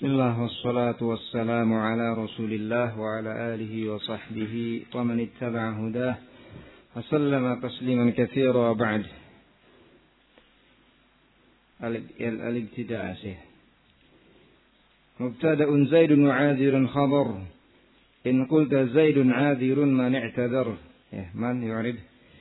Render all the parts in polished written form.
Bismillah wassalatu wassalamu ala rasulillah wa ala alihi wa sahbihi wa man ittaba'a hudah wa sallama tasliman katsira wa ba'd. Al-ibtida' sih. Mubtada'un Zaidun wa 'adirun khabar. In qulta Zaidun 'adirun man i'tadar. Ya, man yu'rib.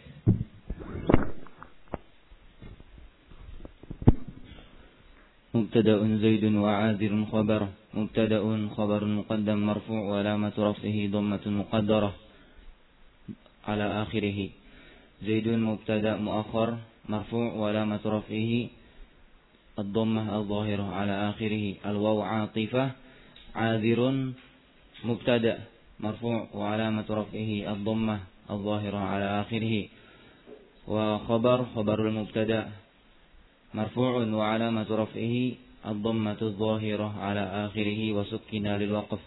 مبتدأ زيد وعاذر خبر مبتدأ خبر مقدم مرفوع وعلامة رفعه ضمة مقدرة على آخره زيد مبتدأ مؤخر مرفوع وعلامة رفعه الضمة الظاهرة على آخره الواو عاطفة عاذر مبتدأ مرفوع وعلامة رفعه الضمة الظاهرة على آخره وخبر المبتدأ مرفوع وعلامة رفعه الضمة الظاهرة على آخره وسكن للوقف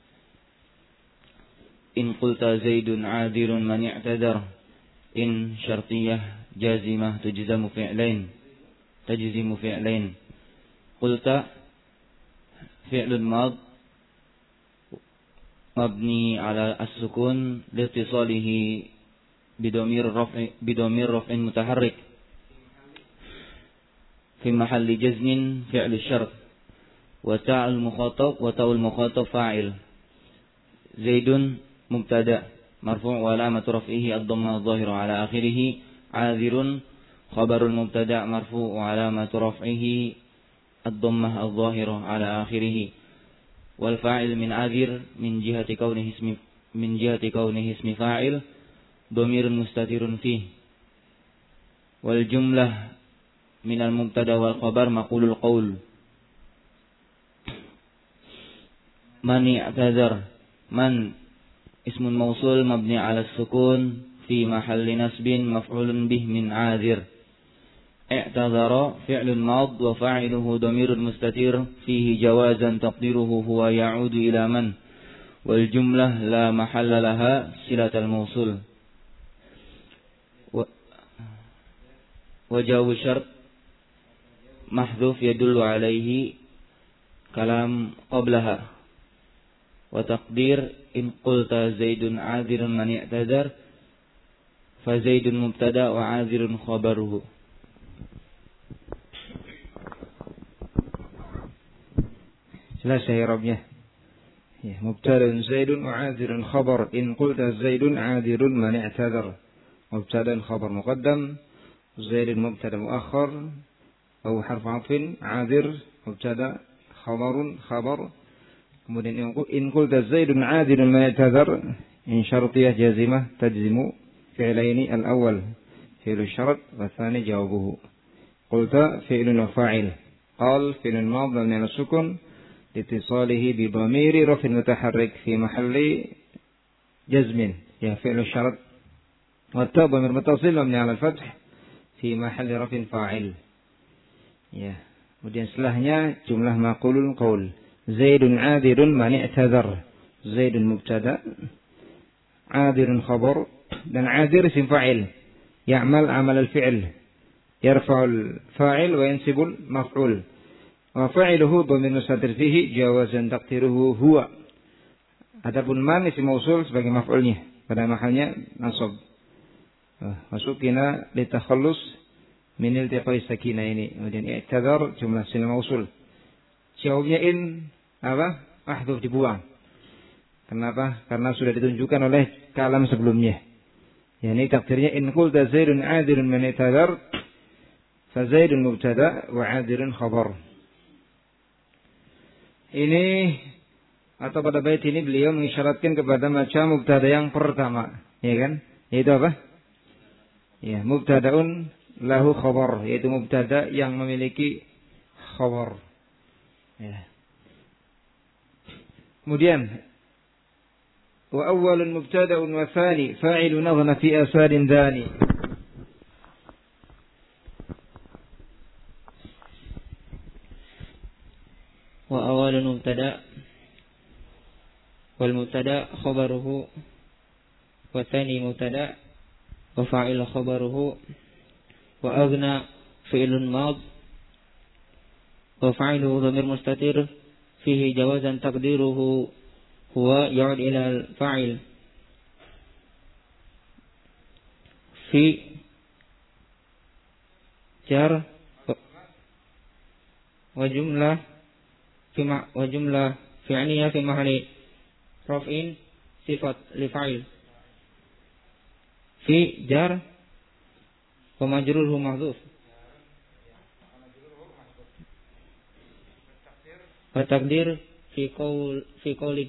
إن قلت زيد عاذر من اعتذر إن شرطية جازمة تجزم فعلين قلت فعل ماض مبني على السكون لاتصاله بضمير رفع متحرك في محل جزم فعل الشرط وتاء المخاطب فاعل زيد مبتدأ مرفوع وعلامة رفعه الضمة الظاهرة على آخره عاذر خبر المبتدأ مرفوع وعلامة رفعه الضمة الظاهرة على آخره والفاعل من عاذر من جهة كونه اسم فاعل ضمير مستتر فيه والجملة من المبتدا والخبر مقول القول من اعتذر من اسم موصول مبني على السكون في محل نصب مفعول به من عاذر اعتذر فعل ماض وفاعله ضمير مستتر فيه جوازا تقديره هو يعود إلى من والجملة لا محل لها صلة الموصول وجواب الشرط محذوف يدل عليه كلام قبلها وتقدير إن قلت زيد عاذر من اعتذر فزيد مبتدأ وعاذر خبره jelas ya Rabbnya. Ya, mubtada'un Zaidun wa 'adirun khabar in qulta Zaidun 'adirun man i'tadar. Mubtada'un khabar muqaddam Zaidun mubtada muakhkhar أو حرف عطف عاذر مبتدا خبر kemudian إن قلت زيد عاذر ما اعتذر إن شرطية جازمة تجزم فعلين الأول فعل الشرط والثاني جوابه قلت فعل وفاعل قال فعل ماض مبني على السكون لاتصاله بضمير رفع متحرك في محل جزم يا فعل الشرط والتاء ضمير متصل مبني على الفتح في محل رفع فاعل. Ya, kemudian setelahnya jumlah maqulul qaul. Zaidun 'adirun man i'tadzar. Zaidun mubtada, 'adirun khabar dan 'adir isim fa'il. Ya'mal 'amal al-fi'l. Yarfa'ul fa'il wa yansibul maf'ul. Wa fa'iluhu dhamir mustatir fihi jawazan taqdiruhu huwa. Adapun man isim mausul sebagai maf'ulnya pada mahalnya nasab. Masukina litakhallus min iltiqai sakinah ini. Kemudian i'tadzar jumlah sil mausul. Jawabnya in apa? Mahdhuf dibuang. Kenapa? Karena sudah ditunjukkan oleh kalam sebelumnya. Yani takdirnya in qulta Zaidun 'adirun man i'tadzar fa Zaidun mubtada wa 'adirun khabar. Ini atau pada bait ini beliau mengisyaratkan kepada macam mubtada yang pertama, ya kan? Yaitu apa? Ya, mubtadaun lahu khabar, yaitu mubtada yang memiliki khabar. Ya. Kemudian wa awwalun mubtada'un wa thani fa'ilun aghna fi asadin dani. Wa awwalun mubtada' wal mubtada' khabaruhu wa thani mubtada' wa fa'il khabaruhu وأغنى فعل ماض وفعله ضمير مستتر fihi jawazan taqdiruhu huwa ya'ud ila al-fa'il fi jar wa jumlah fi'liyah fi mahalli raf'in sifat li fa'il fi jar wa majruruhu mahdhuf wa taqdir fi qawli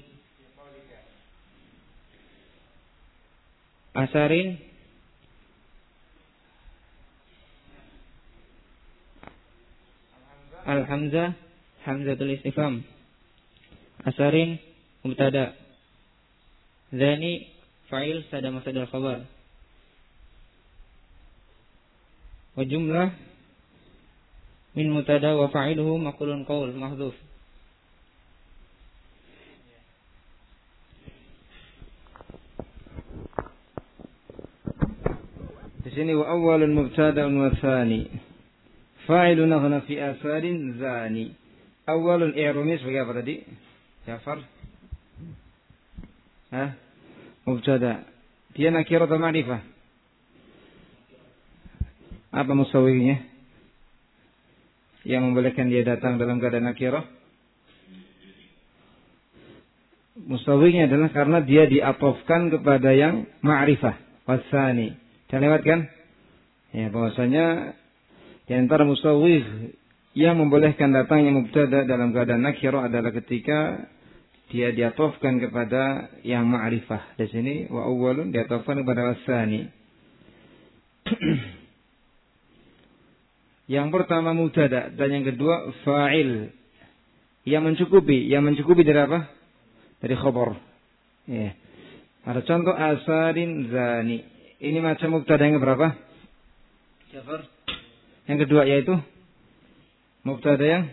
asarin al-hamzah hamzatul istifham asarin mubtada dzani fa'il sada masadal khabar wa jumlah min mubtada wa fa'iluhu maqulun qaul mahdhuf. Di sini wa awwalun mubtada'un wa tsani fa'ilun aghna fi asarin zani. Awalun i'rumi sebagai apa tadi? Jafar? Mubtada. Dia nakirah atau ma'rifah? Apa musawinya? Yang membolehkan dia datang dalam keadaan nakirah? Musawinya adalah karena dia diatofkan kepada yang ma'rifah. Wasani. Kita lewatkan? Ya, bahwasanya di antara musawwih yang membolehkan datangnya mubtada dalam keadaan nakirah adalah ketika dia diatofkan kepada yang ma'rifah. Di sini wa awwalun diatofkan kepada wasani. Yang pertama mubtada dan yang kedua fa'il. Yang mencukupi dari apa? Dari khabar. Ya. Ada contoh asarin zani. Ini macam mubtada yang berapa? Jafar. Yang kedua yaitu mubtada yang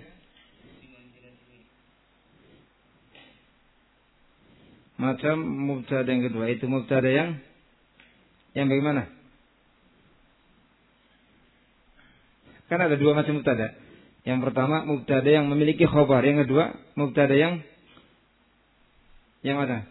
macam mubtada yang kedua itu mubtada yang bagaimana? Kan ada dua macam mubtada. Yang pertama mubtada yang memiliki khabar, yang kedua mubtada yang mana?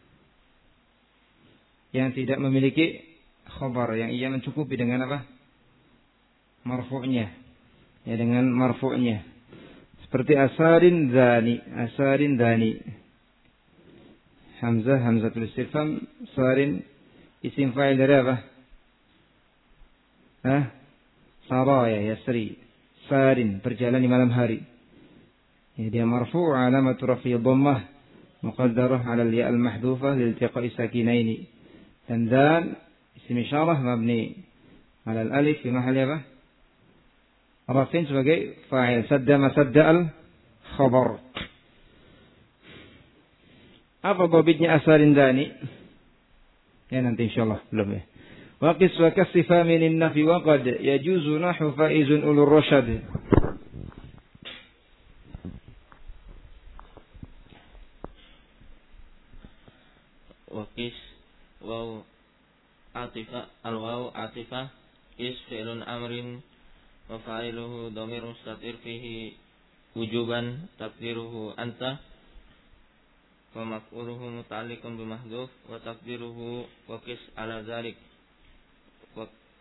Yang tidak memiliki khabar, yang ia mencukupi dengan apa? Marfu'nya. Ya, dengan marfu'nya. Seperti asarin zani. Hamzatul istifham, sarin isim fa'il dari apa? Saraya yasri. Sarin berjalan di malam hari. Ya, dia marfu' alamatu raf'i dhammah muqaddarah 'ala al-ya' al-mahdhufah liltiqa'i sakinaini. Dan dzal isim isyarah mabni 'ala al-alif fi mahalli apa? Rafin sebagai fa'il. Sadda al-khabar. Apa babitnya asarin zani? Ya nanti insyaallah belum ya. Waqis wa kasifa min an-nafi wa qad yajuzu nahu faizun ulur rasyad. Waqis waw atifah al-waw atifah is fi'lun amrin wa fa'iluhu dhamir mustatir fihi wujuban taqdiruhu anta wa maf'uluhu muta'alliqun bi mahdhuf wa taqdiruhu wa qis ala dzalik wa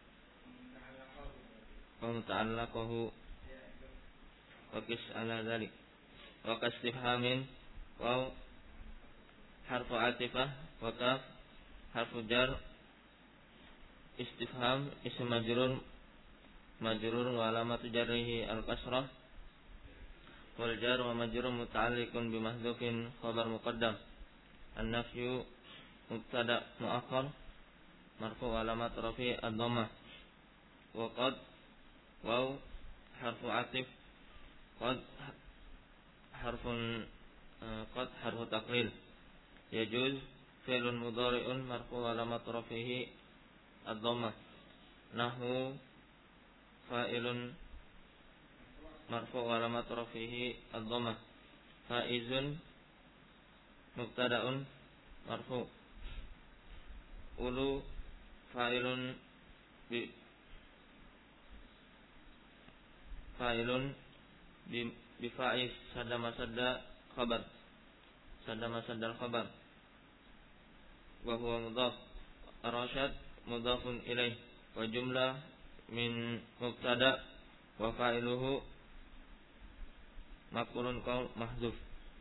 muta'allaquhu wa qis ala dzalik wa kastifhamin wa harfu atifah wa kaf harfu jar istifham ism majrur wa alamatu jarrihi al-kasrah wal jar wa majrur muta'alliqun bi mahdhufin khabar muqaddam an-nafyu mubtada muakhar marfu alamat rafi ad-dhammah wa qad waw harfu atif qad harfu taqlil yajuz fi'lun mudhari'un marfu alamat rafihi ad-dhammah nahwu fa'ilun marfu alamat rafihi ad-dhammah faizun mubtada'un marfu ulu fa'ilun bi faiz sadda masadda khabar. Sadda masaddal khabar. Wa huwa mudhaf. Ar-rasyad mudhafun ilaih. Wa jumlah min mubtada wa fa'iluhu maf'ulun qaul mahdzuf.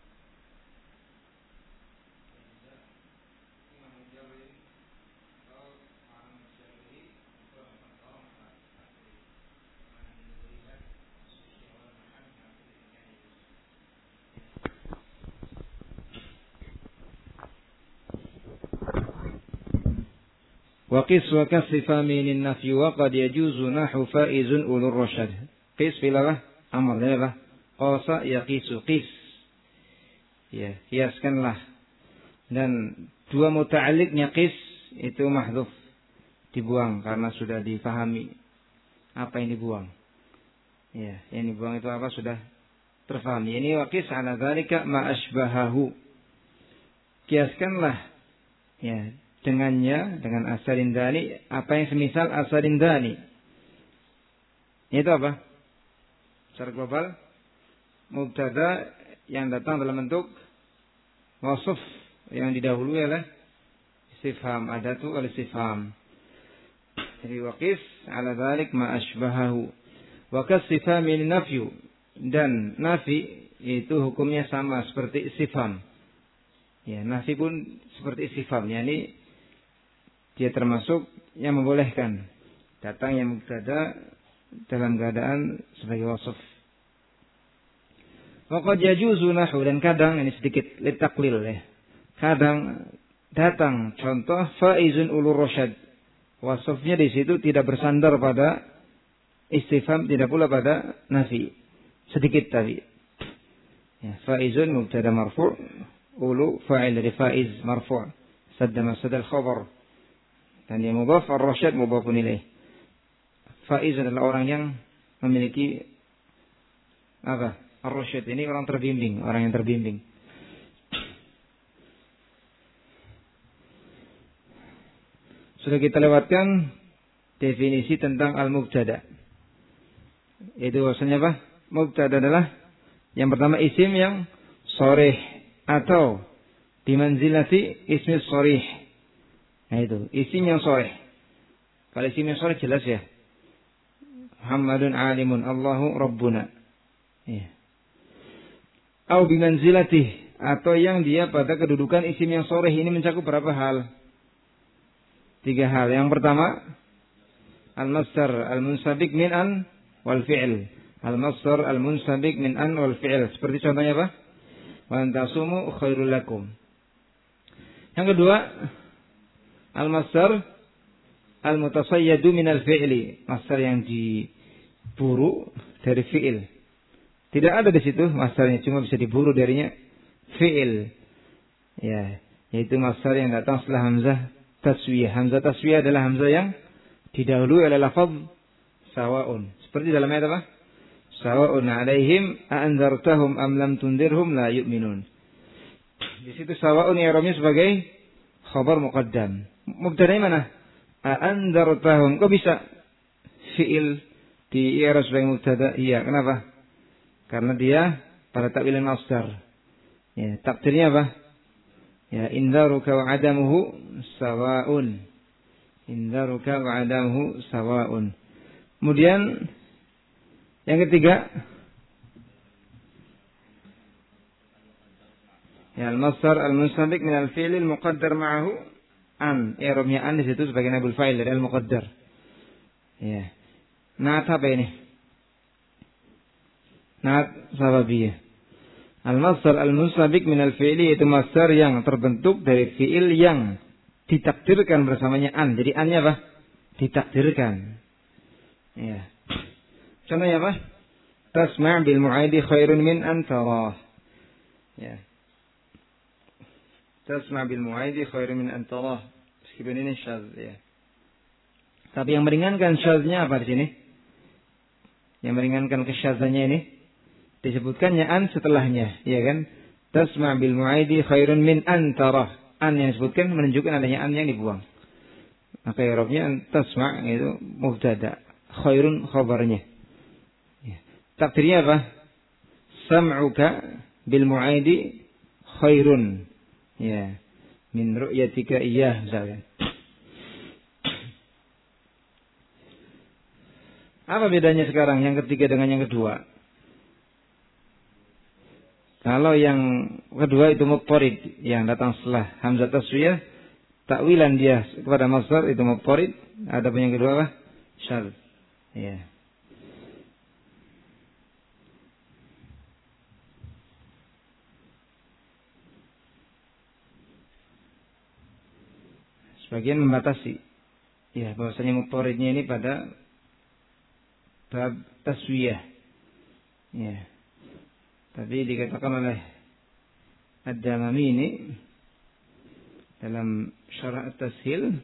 Waqis wa kasifa minin nafyi wa qad yajuzu nahu faizun ulur rasyad. Qis filah amr apa? Qasa yaqisu qis. Ya, hiaskanlah. Dan dua muta'alliqnya qis itu mahdzuf, dibuang karena sudah difahami apa yang dibuang. Ya, yang dibuang itu apa sudah terfahami. Ini waqis ala dzalika ma asbahahu. Kiaskanlah ya dengannya, dengan asarin dani, apa yang semisal asarin dani. Itu apa? Secara global, mubtada yang datang dalam bentuk wasf yang didahului oleh istifham, adatu oleh istifham. Jadi waqis ala dzalik ma asbahahu. Wa kasifam min nafyu, dan nafi itu hukumnya sama seperti istifham. Ya, nafi pun seperti istifham, yakni dia termasuk yang membolehkan datang yang mubtada dalam keadaan sebagai wasf. Waqad yajuzu nahu, dan kadang ini sedikit litaklil ya. Kadang datang contoh faizun ulur rasyad. Wasfnya di situ tidak bersandar pada istifham, tidak pula pada nafi. Sedikit tadi. Ya, faizun mubtada marfu', ulu fa'il dari faiz marfu'. Sadda masadal khabar. Dan yang mudhaf ar-rasyad mudhafun ilaih. Faiz adalah orang yang memiliki apa? Ar-rasyad ini orang terbimbing, orang yang terbimbing. Sudah kita lewatkan definisi tentang al-mubtada. Itu bahasanya apa? Mubtada adalah yang pertama isim yang sharih atau bimanzilati ismi sharih. Nah itu, isim yang sharih. Kalau isim yang sharih jelas ya. Muhammadun alimun, Allahu rabbuna. Ya. Au bimanzilatih, atau yang dia pada kedudukan isim yang sharih ini mencakup berapa hal? 3 hal. Yang pertama, al-masdar al-munsabik min an wal fi'l. Al-masdar al-munsabik min an wal fi'l. Seperti contohnya apa? Wa antasumu khairul lakum. Yang kedua, al-masdar al-mutasayyadu minal fi'li. Masdar yang diburu dari fi'il. Tidak ada di situ masdarnya, cuma bisa diburu darinya fi'il. Ya, yaitu masdar yang datang setelah hamzah taswiyah. Hamzah taswiyah adalah hamzah yang didahului oleh lafaz sawa'un. Seperti dalam ayat apa? Sawa'un 'alaihim a'anzartahum am lam tundirhum la yu'minun. Di situ sawa'un i'rabnya sebagai khabar muqaddam. Mubtada'nya mana? A'anzartahum. Kok bisa fi'il di i'rab sebagai mubtada? Iya, kenapa? Karena dia pada ta'wilin masdar. Ya, takdirnya apa? Ya, indaruka wa 'adamuhu sawa'un. Indaruka wa 'adamuhu sawa'un. Kemudian yang ketiga, ya, al-masdar al-munsabik min al-fi'l al-muqaddar ma'ahu an. I'rabnya an di situ sebagai naibul fa'il dari al-muqaddar. Ya. Naat apa ini? Naat sababiyah. Al-masdar al-munsabik min al-fi'li itu masdar yang terbentuk dari fi'il yang ditakdirkan bersamanya an. Jadi an-nya apa? Ditakdirkan. Ya. Contohnya apa? Tasma' bil mu'aidi khairun min an tarah. Ya. Tasma' bil mu'aidi khairun min an tarah. Meskipun ini syadz ya. Tapi yang meringankan syadznya apa di sini? Yang meringankan kesyadzannya ini disebutkannya an setelahnya, ya kan? Tasma' bil mu'aidi khairun min an tarah. An yang disebutkan menunjukkan adanya an yang dibuang. Maka i'rabnya tasma' itu mubtada, khairun khabarnya. Ya. Takdirnya apa? Sam'uka bil mu'aidi khairun. Ya, min ru'yatika iyyah misalkan. Apa bedanya sekarang yang ketiga dengan yang kedua? Kalau yang kedua itu mudtarid, yang datang setelah hamzah taswiyah, takwilan dia kepada masdar itu mudtarid. Adapun yang kedua apa? Syadz. Ya. Sebagian membatasi, ya, bahwasanya mudtaridnya ini pada bab taswiyah. Ya. Tapi dikatakan oleh Ad-Damami ini dalam Syarah At-Tashil,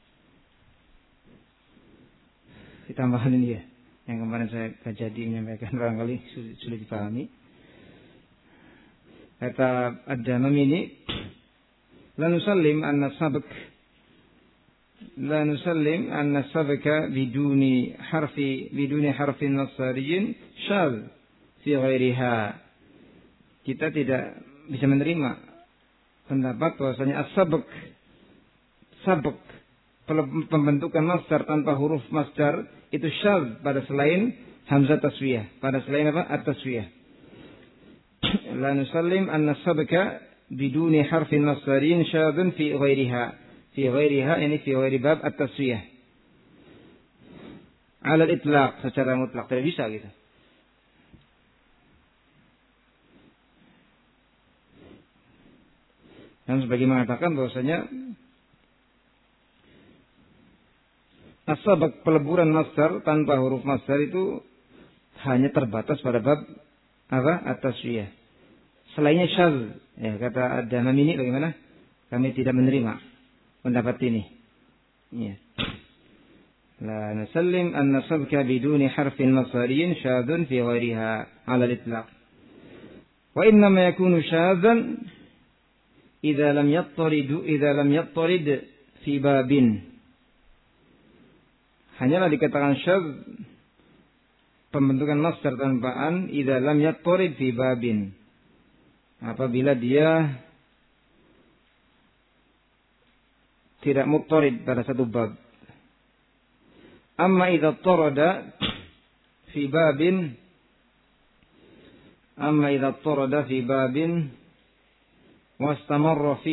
ditambahkan ini ya, yang kemarin saya jadi menyampaikan barangkali sulit dipahami. Kata Ad-Damami ini, la nusallim anna sabaka biduni harfin nasariyin syadz fi ghairiha. Kita tidak bisa menerima pendapat bahwasanya as-sabq, pembentukan masdar tanpa huruf masdar itu syadz pada selain hamzah taswiyah, pada selain apa? At-taswiyah. La nusallim anna sabqa biduni harfin masdarin syadzun fi ghairiha. Fi ghairiha ini fi ghairi bab at-taswiyah. Ala al-itlaq, secara mutlak tidak bisa gitu. Dan sebagai mengatakan bahwasanya as-sabq, peleburan masdar tanpa huruf masdar itu hanya terbatas pada bab apa? At-taswiyah. Selainnya syadz. Ya, kata Ad-Damami ini bagaimana? Kami tidak menerima pendapat ini. Ya. La nusallim anna sabqa biduni harfin masdariyin syadzun fi ghairiha 'ala al-itlaq. Wa inna ma yakunu syadzan idza lam yattarid fi babin. Hanyalah dikatakan syadz pembentukan masdar tanpaan idza lam yattarid fi babin, apabila dia tidak muttarid pada satu bab. Amma idza tarada fi babin واستمر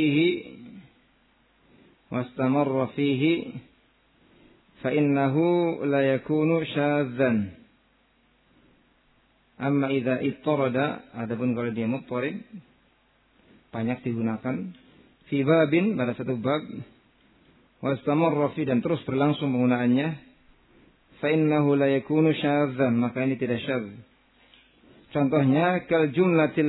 فيه فإنه لا يكون شاذا. أما إذا اضطرد, adapun kalau dia muttarid banyak digunakan, fi babin pada satu bab, wastamarra fi dan terus berlangsung penggunaannya, fa innahu la yakunu syadzan, maka ini tidak syadz. Contohnya kal jumlatil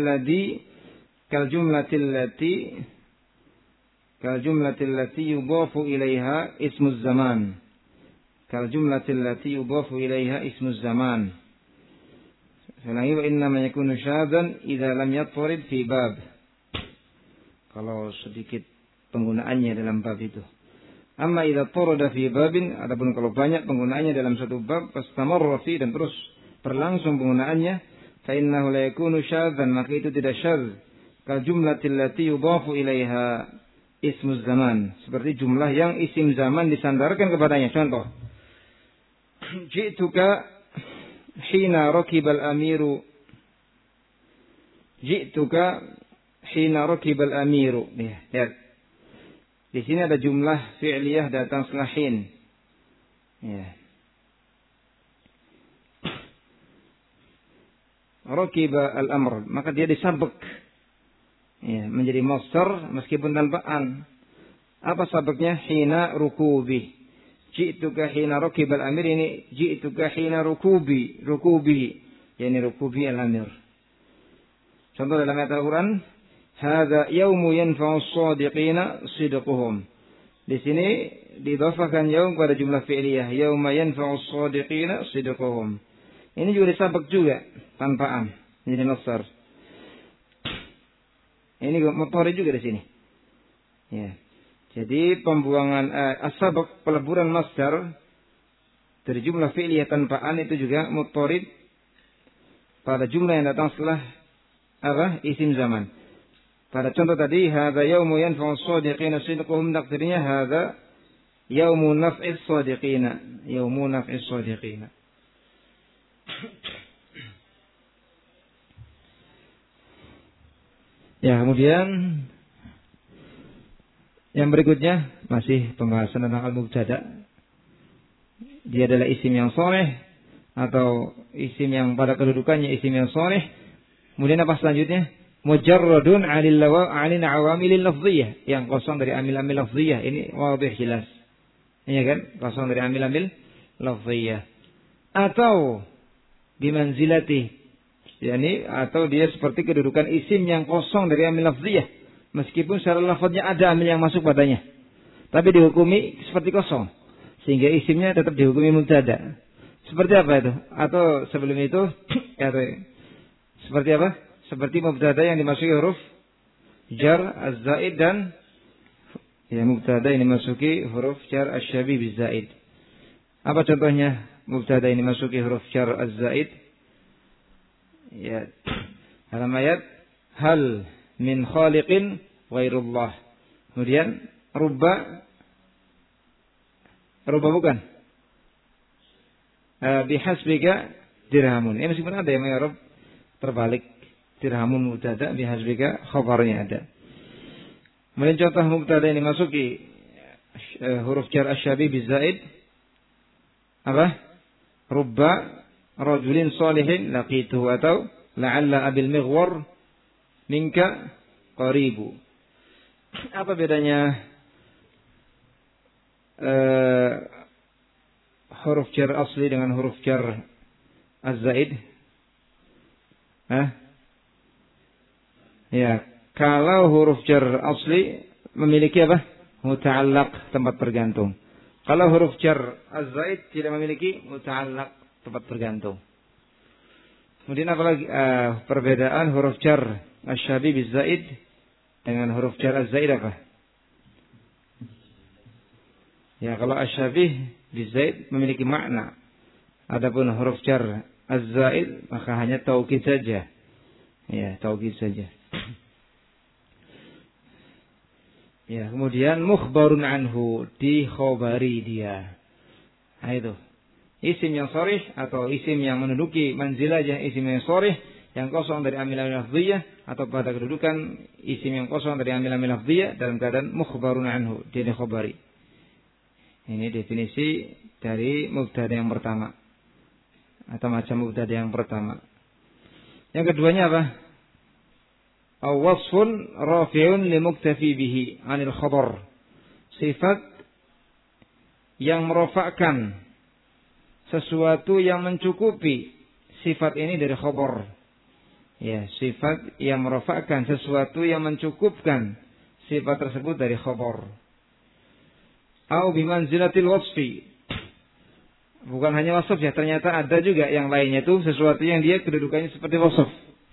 lati yudhafu ilaiha ismuz zaman. Kal jumlatil lati yudhafu ilaiha ismuz zaman. Selangi wa inna ma yakunu syadzan idza lam yattarid fi bab. Kalau sedikit penggunaannya dalam bab itu. Amma idza tarada fi babin, adapun kalau banyak penggunaannya dalam satu bab, fastamarra fi dan terus berlangsung penggunaannya, fa innahu la yakunu syadzan, maka itu tidak syadz. Kal jumlatil lati yudhafu ilaiha ismuz zaman, seperti jumlah yang isim zaman disandarkan kepadanya. Contoh, ji'tuka hina rakibal amiru. Lihat. Di sini ada jumlah fi'liyah datang setelah hin. Ya. Rakiba al-amr, maka dia disabek. Ya, menjadi masdar meskipun tanpa an. Apa sabeknya? Hina rukubi. Ji'tuka hina rakibal amir, ini ji'tuka hina rukubi. Yani rukubi al-amir. Contoh dalam ayat Al-Quran, hadza yaumu yanfa'u as-shadiqina sidquhum. Di sini didhafahkan yaum pada jumlah fi'liyah, yauma yanfa'u as-shadiqina sidquhum. Ini juga disabek juga tanpaan, menjadi masdar. Ini muttarid juga di sini. Ya. Jadi pembuangan as-sabq, peleburan masdar dari jumlah fi'liyah tanpaan itu juga muttarid pada jumlah yang datang setelah Isim zaman. Pada contoh tadi, hadza yaumu yanfa'u as-shadiqina sidquhum, takdirnya hadza yaumu naf'is shadiqina. Yaumu naf'is shadiqina. Ya, kemudian yang berikutnya masih pembahasan tentang al-mubtada. Dia adalah isim yang shalih atau isim yang pada kedudukannya isim yang shalih. Kemudian apa selanjutnya? Mujarradun 'anil awamil lafdhiyah, yang kosong dari amil-amil lafdhiyah. Ini wadih jelas. Iya kan? Kosong dari amil-amil lafdhiyah. Atau bimanzilati, yakni atau dia seperti kedudukan isim yang kosong dari amil lafdhiyah, meskipun secara lafadznya ada amil yang masuk padanya, tapi dihukumi seperti kosong, sehingga isimnya tetap dihukumi mubtada. Seperti apa itu? Atau sebelum itu seperti apa? Seperti mubtada yang dimasuki huruf jar az-zaid dan mubtada yang dimasuki huruf jar asy-syabih biz-zaid. Apa contohnya mubtada yang dimasuki huruf jar az-zaid? Ya, dalam ayat hal min khaliqin ghairullah. Kemudian rubba bukan? Bihasbika dirhamun. Meskipun ada yang mengarab terbalik, dirhamun mubtada, bihasbika khabarnya ada. Kemudian contoh mubtada yang dimasuki huruf jar asy-syabih biz-zaid apa? Rubba rajulin shalihin laqituhu, atau la'alla abil mighwar minka qaribu. Apa bedanya huruf jar asli dengan huruf jar az-zaid? Ya, kalau huruf jar asli memiliki apa? Muta'allaq, tempat bergantung. Kalau huruf jar az-zaid tidak memiliki muta'allaq, tempat bergantung. Kemudian apalagi perbedaan huruf jar asy-syabih biz-zaid dengan huruf jar az-zaid apa? Ya, kalau asy-syabih biz-zaid memiliki makna. Adapun huruf jar az-zaid maka hanya taukid saja. Ya, taukid saja. Ya, kemudian mukhbarun anhu, dikhobari dia. Nah, itu isim yang sharih atau isim yang menduduki manzilahnya isim yang sharih, yang kosong dari amil-amil lafdhiyah, atau pada kedudukan isim yang kosong dari amil-amil lafdhiyah dalam keadaan mukhbarun anhu, dia dikhobari. Ini definisi dari mubtada yang pertama, atau macam mubtada yang pertama. Yang keduanya apa? Wasfun rafi'un limuktafi bihi 'anil khabar. Sifat yang merofakkan sesuatu yang mencukupi sifat ini dari khabar. Ya, sifat yang merofakkan sesuatu yang mencukupkan sifat tersebut dari khabar. Au bimanzilatil wasfi. Bukan hanya wasf ya, ternyata ada juga yang lainnya itu sesuatu yang dia kedudukannya seperti wasf.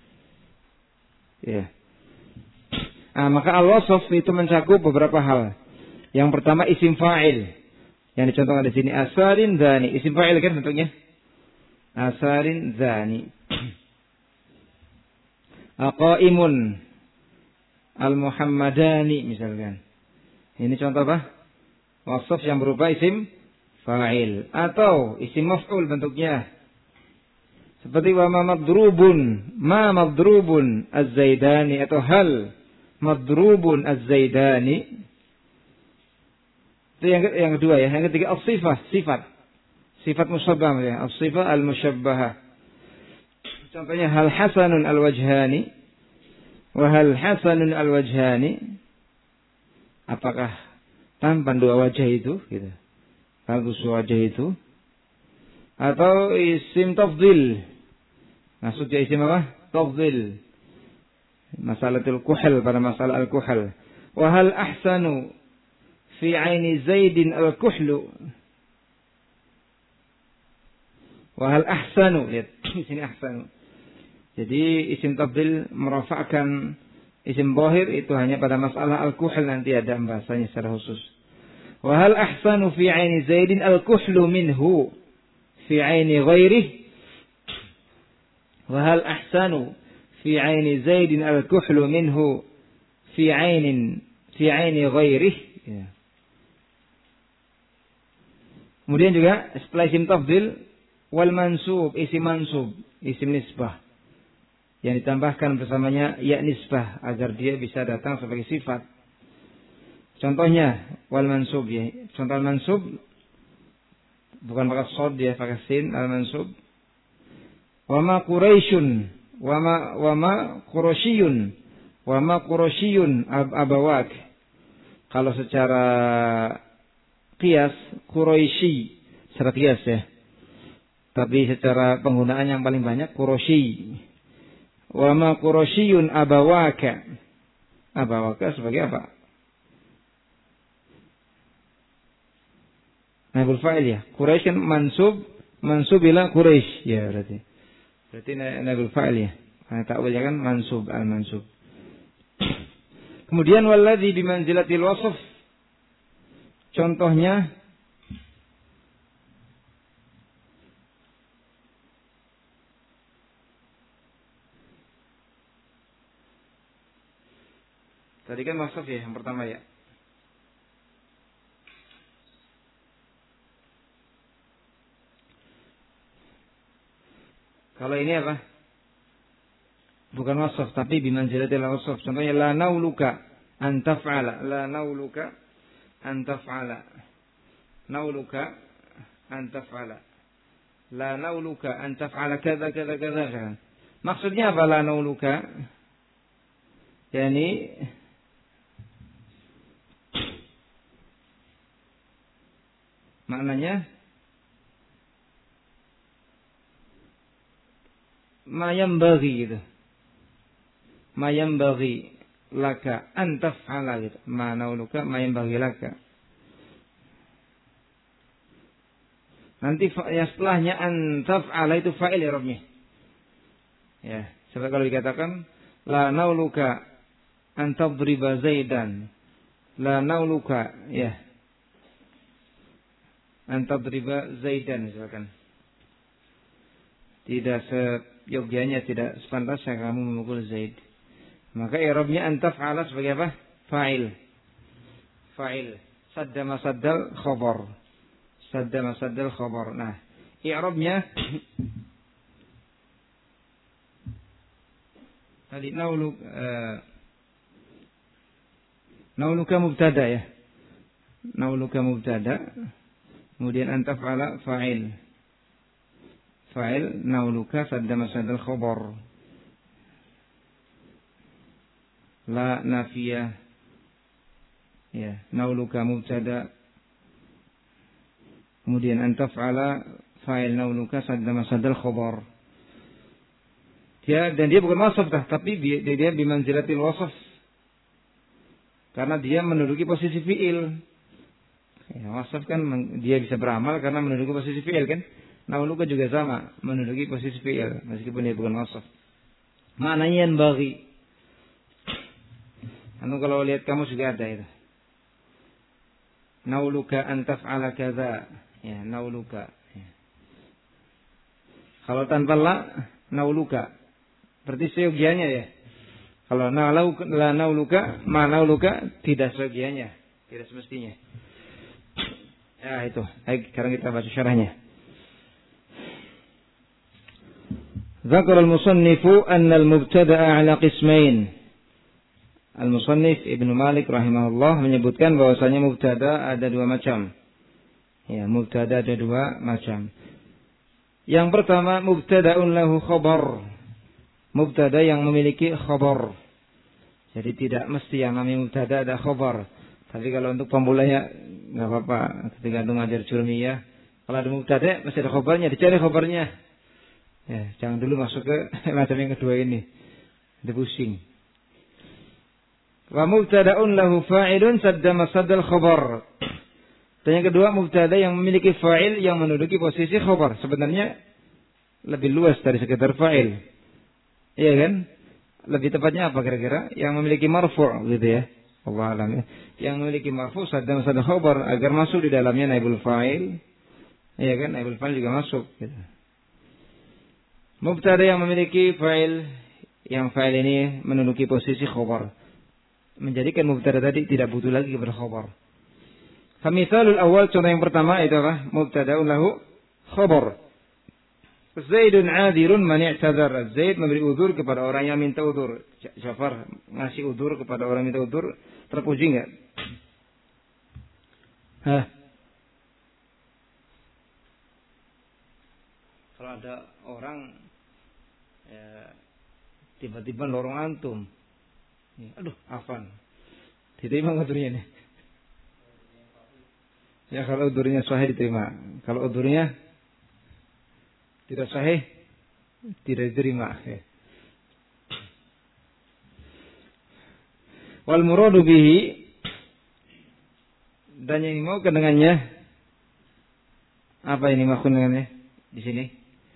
Ya. Maka al-wasf itu mencakup beberapa hal. Yang pertama isim fa'il yang dicontohkan di sini, asarin dzani. Isim fa'il kan bentuknya asarin dzani. Aqaimun al-muhammadani misalkan. Ini contoh apa? Wasf yang berupa isim fa'il atau isim maf'ul bentuknya. Seperti wa ma madrubun az-zaidani, atau hal madrubun az-zaidani. Itu yang kedua ya. Yang ketiga as-sifah, sifat musyabbah ya, as-sifah al-musyabbahah. Contohnya hal hasanun al-wajhani wa hal hasanun al-wajhani. Apakah tampan dua wajah itu gitu. Bagus wajah itu. Atau isim tafdhil. Maksudnya isim apa? Tafdhil. Masalatul kuhal, pada masalah al-kuhal. Wa hal ahsanu fi aini Zaidin al-kuhlu. Wa hal ahsanu, lihat di sini ahsanu. Jadi isim tafdhil merafa'kan isim zahir itu hanya pada masalah al-kuhal, nanti ada bahasanya secara khusus. Wa hal ahsanu fi aini Zaidin al-kuhlu minhu fi aini ghairihi. Wa hal ahsanu fi aini Zaidin al-kuhlu minhu fi aini ghairih. Ya. Kemudian juga setelah isim tafdil wal mansub, isim mansub, isim nisbah yang ditambahkan bersamanya ya nisbah agar dia bisa datang sebagai sifat. Contohnya wal mansub ya. Contoh al mansub bukan pakai shad dia pakai sin al mansub. Wa ma Quraisyun wa ma Quraisyun abawak. Kalau secara qiyas Quraisy secara qiyas ya. Tapi secara penggunaan yang paling banyak Quraisy. Wa ma Quraisyun abawaka. Abawaka sebagai apa? Naibul fa'il ya. Quraisy kan mansub ila Quraisy ya berarti. Berarti naibul fa'il ya. Karena takwilnya kan mansub al-mansub. Kemudian walladzi bimanzilatil wasf. Contohnya tadi kan wasf ya yang pertama ya. Kalau ini apa? Bukan wasf tapi bimanzilatil wasf. Contohnya la nauluka an taf'ala, la nauluka an taf'ala. Nauluka an taf'ala. La nauluka an taf'ala kadza kadza kadza. Maksudnya apa la nauluka? Yani maknanya mayam bagi gitu. Mayam bagi laka an taf'ala gitu. Ma nauluka mayam bagi laka. Nanti ya setelahnya an taf'ala itu fa'il i'rabnya. Ya, seperti kalau dikatakan la nauluka an tadriba Zaidan. La nauluka ya. An tadriba Zaidan misalkan. Tidak seyogyanya, tidak sepantasnya kamu memukul Zaid. Maka i'rabnya an taf'ala sebagai apa? Fa'il. Fa'il. Sadda masaddal khabar. Sadda masaddal khabar. Nah, i'rabnya tadi nauluka mubtada ya. Nauluka mubtada. Kemudian an taf'ala fa'il. Fa'il nauluka sadda masaddal khabar. La nafiyah ya, nauluka mubtada. Kemudian an taf'ala fa'il nauluka sadda masaddal khabar. Dan dia bukan wasf tapi dia bimanzilatil wasf. Karena dia menduduki posisi fi'il. Ya, wasf kan dia bisa beramal karena menduduki posisi fi'il kan. Nauluka juga sama, menduduki posisi fi'il meskipun dia bukan wasf. Maknanya yang bagi. Anu kalau lihat kamu juga ada itu. Nauluka an taf'ala kadza. Ya, nauluka. Ya. Kalau tanpa la, nauluka. Berarti seyogianya ya. Kalau la nauluka, ma nauluka tidak seyogianya, tidak semestinya. Ya itu. Baik, sekarang kita baca syarahnya. Dzakara al-musannifu anna al-mubtada'a 'ala qismain. Al-Musannif Ibnu Malik rahimahullah menyebutkan bahwasanya mubtada ada dua macam. Ya, mubtada ada dua macam. Yang pertama mubtada'un lahu khabar. Mubtada yang memiliki khabar. Jadi tidak mesti yang namanya mubtada ada khabar. Tapi kalau untuk pemulanya enggak apa-apa, tergantung ajar jurmiyah. Kalau ada mubtada mesti ada khabarnya, dicari khabarnya. Ya, jangan dulu masuk ke macam yang kedua ini. Ada pusing. Wa mubtada'un lahu fa'ilun sadda masaddal khabar. Dan yang kedua mubtada yang memiliki fa'il yang menduduki posisi khabar. Sebenarnya lebih luas dari sekedar fa'il. Iya kan? Lebih tepatnya apa kira-kira? Yang memiliki marfu' gitu ya. Allah alam ya. Yang memiliki marfu' sadda masaddal khabar agar masuk di dalamnya naibul fa'il. Iya kan? Naibul fa'il juga masuk gitu. Mubtada yang memiliki fa'il yang fa'il ini menduduki posisi khabar. Menjadikan mubtada tadi tidak butuh lagi kepada khabar. Famithalul awal, contoh yang pertama itu apa? Mubtada'un lahu khabar. Zaidun 'adirun man i'tadzar. Zaid memberi udzur kepada orang yang minta udzur. Ja'far ngasih udzur kepada orang yang minta udzur, terpuji enggak? Hah? Kalau ada orang tiba-tiba lorong antum. Aduh, afan. Diterima udzurnya nih. Ya kalau udzurnya sahih diterima. Kalau udzurnya tidak sahih tidak diterima. Wal muradu bihi, dan yang dimaukan dengannya apa ini maksud dengannya di sini?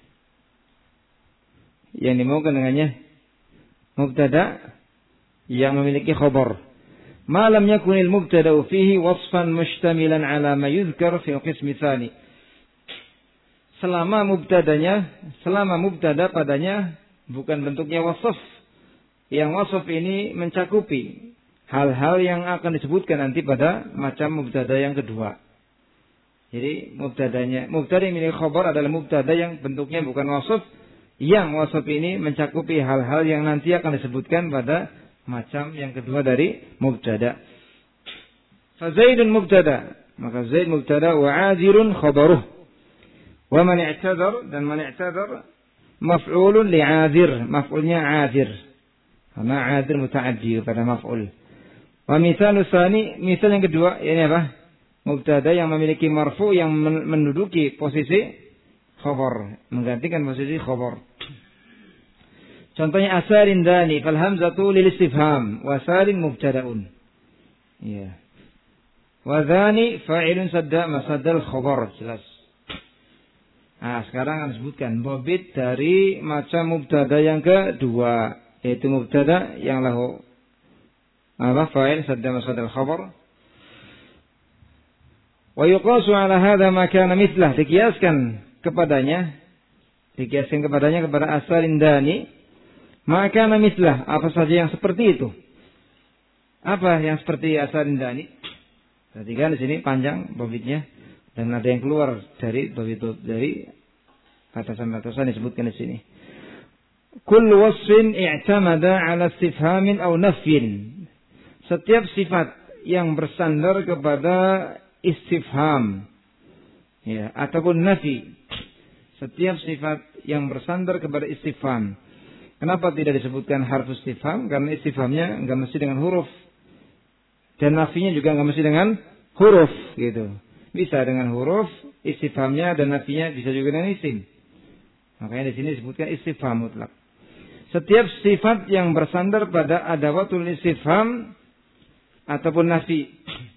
Yang dimaukan dengannya mubtada yang memiliki khabar. Ma lam yakunil mubtada'u fihi wasfan mushtamilan ala ma yuzkar fi qismi tsani. Selama mubtada padanya bukan bentuknya wasaf. Yang wasaf ini mencakupi hal-hal yang akan disebutkan nanti pada macam mubtada yang kedua. Jadi mubtada yang memiliki khabar adalah mubtada yang bentuknya bukan wasaf. Yang wasaf ini mencakupi hal-hal yang nanti akan disebutkan pada macam yang kedua dari mubtada. Fa Zaidun mubtada, maka Zaid mubtada wa 'azirun khabaruh. Wa man i'tadzar, dan man i'tadzar maf'ulun li'adzir, maf'ulnya 'adzir. Karena 'adzir muta'addi pada maf'ul. Wa mithalu tsani, misal yang kedua ini apa? Mubtada yang memiliki marfu yang menduduki posisi khabar, menggantikan posisi khabar. Contohnya asarin dani fal hamzatu lil istifham wa sarin mubtada'un. Ya. Wa dhani fa'ilun sadda masaddal khabar, jelas. Nah, sekarang akan disebutkan bobit dari macam mubtada yang kedua, yaitu mubtada yang lahu fa'il sadda masaddal khabar. Wa yuqasu ala hadha ma kana mithlah, dikiaskan kepadanya kepada asarin dani ma kana mithlah, apa saja yang seperti itu. Apa yang seperti asarin dani? Perhatikan di sini panjang bobitnya dan ada yang keluar dari bobit dari batasan-batasan disebutkan di sini. Kullu wasfin i'tamada 'ala istifhamin aw nafyin. Setiap sifat yang bersandar kepada istifham, ya, ataupun nafi. Setiap sifat yang bersandar kepada istifham. Kenapa tidak disebutkan harfu istifham? Karena istifhamnya enggak mesti dengan huruf. Dan nafinya juga enggak mesti dengan huruf, gitu. Bisa dengan huruf istifhamnya, dan nafinya bisa juga dengan isim. Makanya di sini disebutkan istifham mutlak. Setiap sifat yang bersandar pada adawatul istifham ataupun nafi.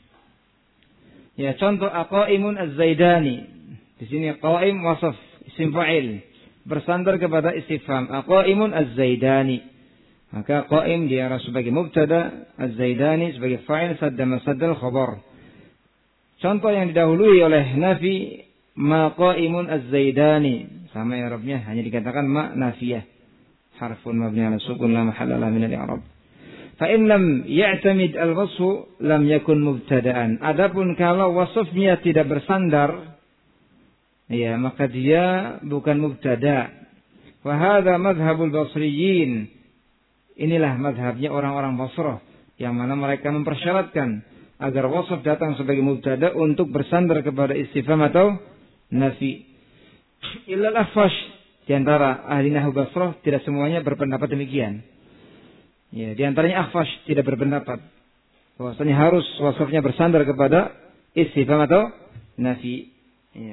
Ya, contoh aqaimun az-zaidani. Di sini qaim wasaf, isim fa'il, bersandar kepada istifham. Aqaimun az-zaidani. Maka qaim dia sebagai mubtada, az-zaidani sebagai fa'il, sadda masaddal khabar. Contoh yang didahului oleh nafi, ma qaimun az-zaidani. Sama i'rabnya hanya dikatakan ma nafiyah. Harfun mabni 'ala sukun la mahalla lahu min al-i'rab. Fa in lam ya'tamid al-wasfu lam yakun mubtada'an. Adapun kalau wasfnya tidak bersandar, ya, maka dia bukan mubtada'. Wa hadza madhhabul basriyin. Inilah madhabnya orang-orang Basrah, yang mana mereka mempersyaratkan agar wasf datang sebagai mubtada untuk bersandar kepada istifham atau nafi. Illa al-Akhfash, di antara ahli nahwu Basrah tidak semuanya berpendapat demikian. Ya, di antaranya Akhfash tidak berpendapat bahwasanya harus wasfnya bersandar kepada istifham atau nafi. Ya.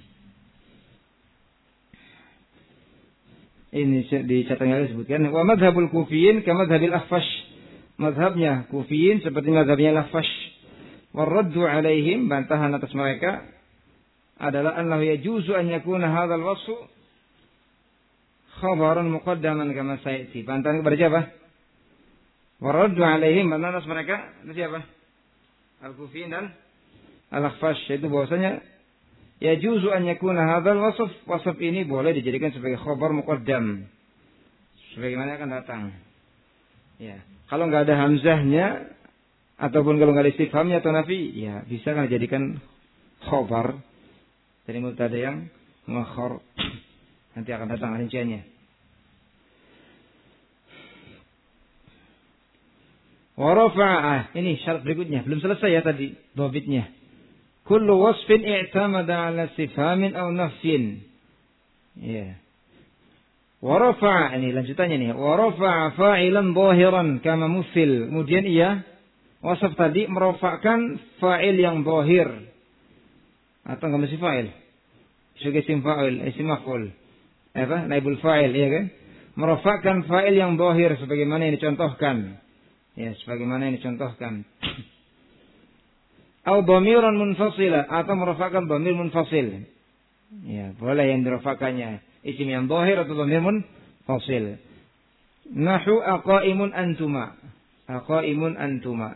Ini di catatan disebutkan wa madhhabul kufiyin ka madhhabil Akhfash. Madhabnya kufiyin seperti madhabnya Akhfash. Waraddu alaihim, bantahan atas mereka adalah annahu yajuzu an yakuna hadzal wasfu khabaran muqaddaman kama sayati. Bantahan kepada siapa? Waraddu alaihim, bantahan atas mereka siapa? Al-Kufiyin dan Al-Akhfash, yaitu bahwasanya yajuzu an yakuna hadzal wasf, wasf ini boleh dijadikan sebagai khabar muqaddam, sebagaimana akan datang. Ya, kalau nggak ada hamzahnya ataupun kalau nggak ada istifhamnya atau nafi, ya bisa kan dijadikan khabar dari mubtada yang muakhkhar. Nanti akan datang rinciannya. Wa rafa'a, ini syarat berikutnya, belum selesai ya tadi dhabitnya. Kullu wasfin i'tamada 'ala istifhamin aw nafyin. Ya. Wa rafa'a, ini lanjutannya nih. Wa rafa'a fa'ilan dhahiran kama muthil. Kemudian ia wasaf tadi merofakkan fa'il yang dhahir. Atau enggak mesti fa'il. Sebagai isim fa'il, isim maf'ul. Naibul fa'il, ya kan? Merofakkan fa'il yang dhahir sebagaimana yang dicontohkan. Ya, sebagaimana yang dicontohkan. Atau dhamiran munfasila, atau merofakkan dhamir munfasil. Ya, boleh yang dirofakannya isim yang dhahir atau dhamir munfasil. Nahu aqaimun antuma. Aqaimun antuma.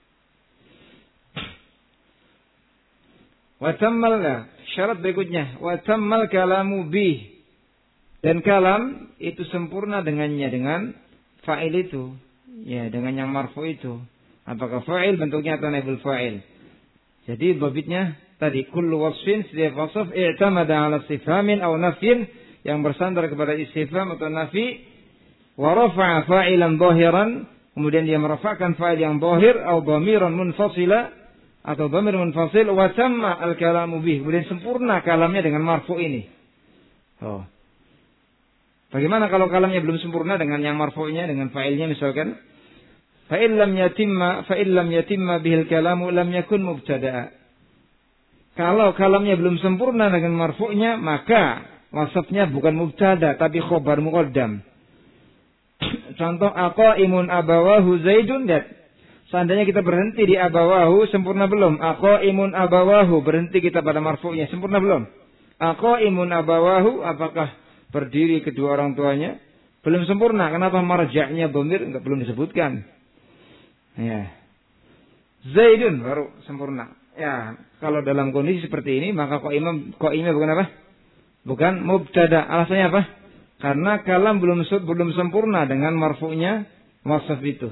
Wa tammal, syarat berikutnya, wa tammal kalamu bih. Dan kalam itu sempurna dengannya, dengan fa'il itu. Ya, dengan yang marfu itu. Apakah fa'il bentuknya atau naibul fa'il. Jadi dhabitnya tadi kullu wasfin, setiap wasf i'tamada 'ala istifhamin aw nafyin, yang bersandar kepada istifham atau nafi, wa rafa'a fa'ilan dhahiran, kemudian dia merafa'kan fa'il yang dhahir, atau dhamiran munfasila, atau dhamir munfasil, wa tamma al-kalamu bih, kemudian sempurna kalamnya dengan marfu ini. Oh. Bagaimana kalau kalamnya belum sempurna dengan yang marfu'nya, dengan fa'ilnya misalkan? Fa illam yatimma bihil kalamu lam yakun mubtada'a. Kalau kalamnya belum sempurna dengan marfu'nya, maka wasafnya bukan mubtada tapi khobar muqaddam. Contoh aqaimun abawahu zaidun, lihat. Seandainya kita berhenti di abawahu, sempurna belum? Aqaimun abawahu, berhenti kita pada marfu'nya, sempurna belum? Aqaimun abawahu, apakah berdiri kedua orang tuanya? Belum sempurna. Kenapa marja'nya dhamir belum disebutkan? Ya. Zaidun baru sempurna. Ya, kalau dalam kondisi seperti ini maka qaimah bukan apa? Bukan mubtada. Alasannya apa? Karena kalam belum sempurna dengan marfu'nya wasaf itu.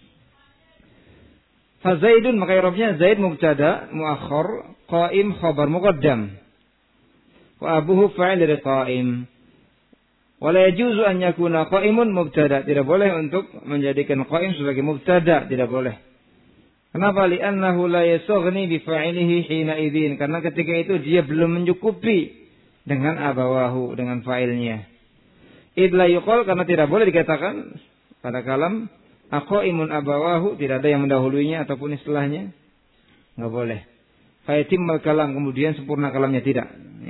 Fa Zaidun, maka i'rabnya Zaid mubtada muakhkhar, qaim khabar muqaddam. Wa abuhu fa'il dari qaim. Wala yajuzu an yakuna qaimun mubtada, tidak boleh untuk menjadikan qaim sebagai mubtada, tidak boleh. Kenapa? Li'annahu la yasaghni bi fa'ilihi hina idzin, karena ketika itu dia belum mencukupi dengan abawahu, dengan fa'ilnya. Id la yuqal, karena tidak boleh dikatakan pada kalam aqaimun abawahu, tidak ada yang mendahuluinya ataupun istilahnya, enggak boleh. Fa yatimmal kalam, kemudian sempurna kalamnya, tidak.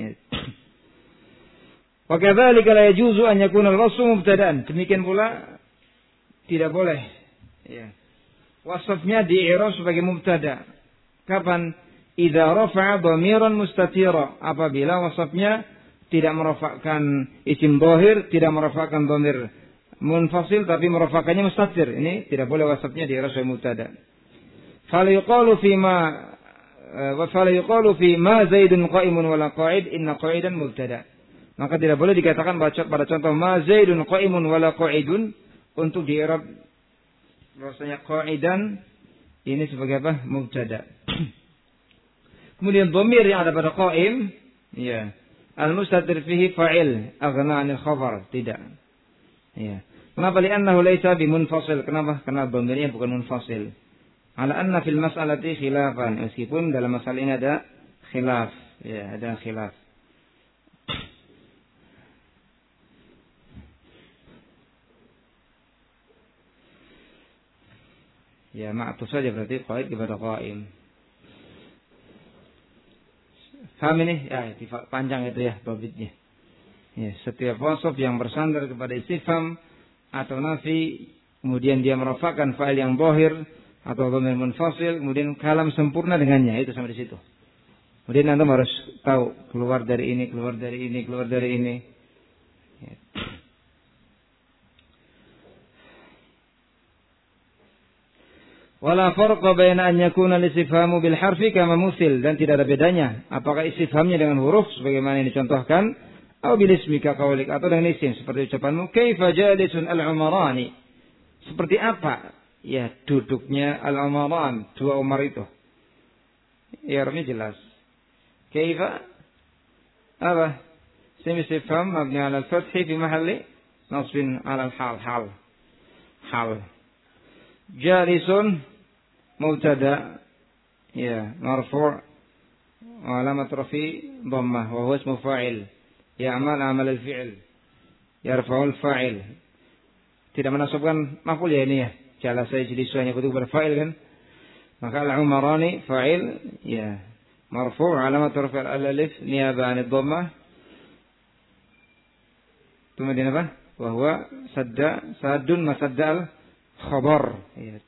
Wa kadzalika la yajuzu an yakuna al-wasfu mubtada'an. Demikian pula tidak boleh, ya, wasfnya di-i'rab sebagai mubtada. Kapan? Idza rafa'a dhamiran mustatira, apabila wasfnya tidak merafa'kan isim dhahir, tidak merafa'kan dhamir munfasil, tapi merafa'kannya mustatir. Ini tidak boleh wasfnya di-i'rab sebagai mubtada. Fala yuqalu fi ma Zaidun qa'imun wala qa'id, inna qa'idan mubtada. Maka tidak boleh dikatakan pada contoh ma Zaidun qa'imun wala qa'idun, untuk di-i'rab rasanya qa'idan ini sebagai apa? Mubtada. Kemudian dhamir yang ada pada qa'im, ya, al-mustatir fihi fa'il aghna 'anil khabar, tidak. Ya. Kenapa? Li'annahu laisa bimunfasil. Kenapa? Karena dhamirnya bukan munfasil. Ala anna fil mas'alati khilafan, meskipun dalam masalah ini ada khilaf, ya, ada khilaf. Ya, ma'tuf saja berarti qaid kepada qaim. Paham ini? Ya, panjang itu ya babitnya. Ya, setiap wasf yang bersandar kepada istifham atau nafi, kemudian dia merafa'kan fa'il yang dhahir atau dhamir munfasil, kemudian kalam sempurna dengannya, itu sampai di situ. Kemudian antum harus tahu keluar dari ini, keluar dari ini, keluar dari ini. Ya. Wala farqa baina an yakuna al-istifhamu bil harfi kama musil, dan tidak ada bedanya apakah istifhamnya dengan huruf sebagaimana yang dicontohkan Atau bilismika qaulik, atau dengan isim seperti ucapanmu kaifa jalisun al-umarani. Seperti apa ya duduknya al-umaran, dua Umar itu. Ya artinya jelas. Kaifa apa? Isim istifham mabni 'ala al-fath fi mahalli nasbin 'ala al-hal. Hal. Jalisun mubtada ya marfu' wa alamat rafi dhammah wa huwa ismu fa'il. Ya'mal amal al-fi'l. Yarfa'u al-fa'il. Tidak menasabkan maf'ul ya ini ya. Jalasa yajlisu hanya kutu berfa'il kan. Maka al-umarani fa'il ya marfu' alamat rafi' al-alif niyaba 'an ad-dhammah. Kemudian apa? Wa huwa sadun masaddal khabar. Ya.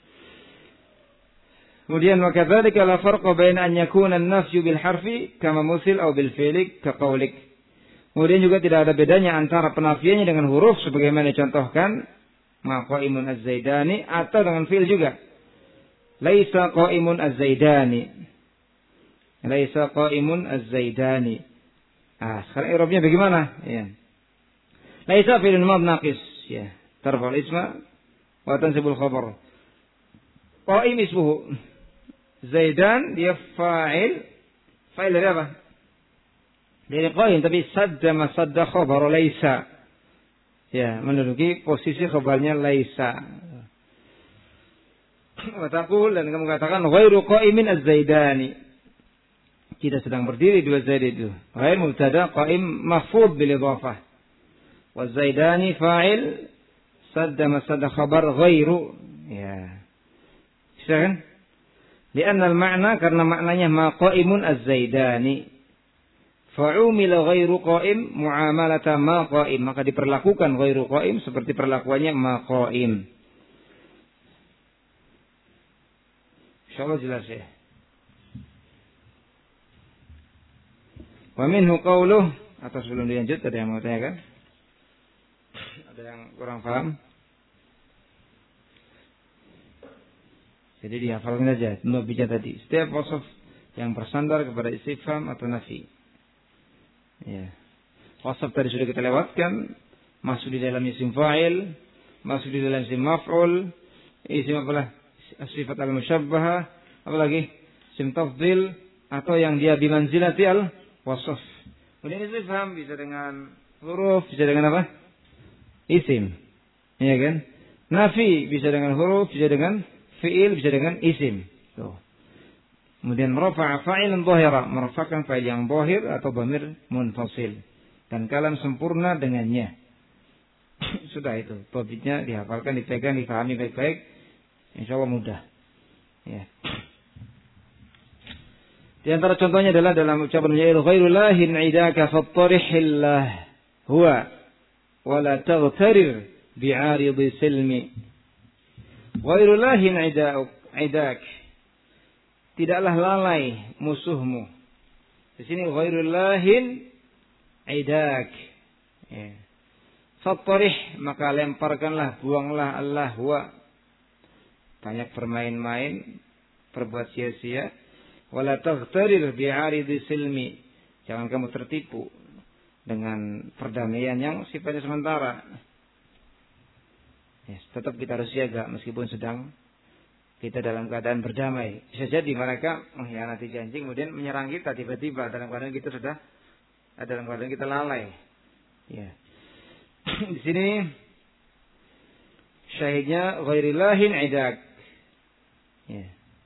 Kemudian wa kadzalika la farqa baina an yakuna an-nafyu bil harfi kama musil aw bil fi'li ka qaulik. Kemudian juga tidak ada bedanya antara penafiannya dengan huruf sebagaimana dicontohkan ma qaimun az-zaidani atau dengan fi'il juga. Laisa qaimun az-zaidani. Laisa qaimun az-zaidani. Sekarang i'rabnya bagaimana? Ya. Laisa fi'lun mad naqis, ya. Tarfa'ul isma wa tansibul khabar. Qaim ismuhu. Zaidan dia fa'il. Fa'il dari apa? Dari qaim, tapi sadda masadda khabar laisa. Ya, menduduki posisi khabarnya laisa. Wa taqul, dan kamu katakan ghairu qaimin az-zaidani. Kita sedang berdiri dua zaid itu. Ghair mubtada, qaim mahfuz bil idhafah. Wa zaidani fa'il sadda masadda khabar ghairu. Ya. Bisa kan? Lianna al-ma'na, karena maknanya ma qaimun az-zaidani. Fa'umila ghairu qaim muamalata ma qaim, maka diperlakukan ghairu qaim seperti perlakuannya ma qaim. Insyaallah jelas ya. Wa minhu qauluh, atau sebelum dilanjut ada yang mau tanyakan? Ada yang kurang paham? Jadi dihafalkan saja dua bija tadi. Setiap wasaf yang bersandar kepada istifham atau nafi. Ya. Wasaf tadi sudah kita lewatkan, masuk di dalam isim fa'il, masuk di dalam isim maf'ul, isim apalah? Sifat al-musyabbahah, apalagi isim tafdhil atau yang dia bimanzilati al-wasaf. Kemudian istifham bisa dengan huruf, bisa dengan apa? Isim. Ya kan? Nafi bisa dengan huruf, bisa dengan fi'il, bisa dengan isim. Tuh. Kemudian rafa'a fa'ilan dhahira, merafakan fa'il yang dhahir atau dhamir munfasil. Dan kalam sempurna dengannya. Sudah itu. Topiknya dihafalkan, dipegang, difahami baik-baik. Insyaallah mudah. Ya. Di antara contohnya adalah dalam ucapan menyair ghairu lahin 'idaka fattarihillah huwa wa la taghtarir bi'aridi silmi. Ghairu lahin 'idak. Tidaklah lalai musuhmu. Di sini ghairul lahin 'idak. Ya. Fattarih, maka lemparkanlah, buanglah al-lahwa. Banyak bermain-main, berbuat sia-sia. Wala taghtarir bi'aridi silmi. Jangan kamu tertipu dengan perdamaian yang sifatnya sementara. Ya, tetap kita harus siaga meskipun sedang kita dalam keadaan berdamai. Bisa jadi mereka mengkhianati janji kemudian menyerang kita tiba-tiba dalam keadaan kita lalai. Ya. Di sini syahidnya ghairillahin 'idak. Ya.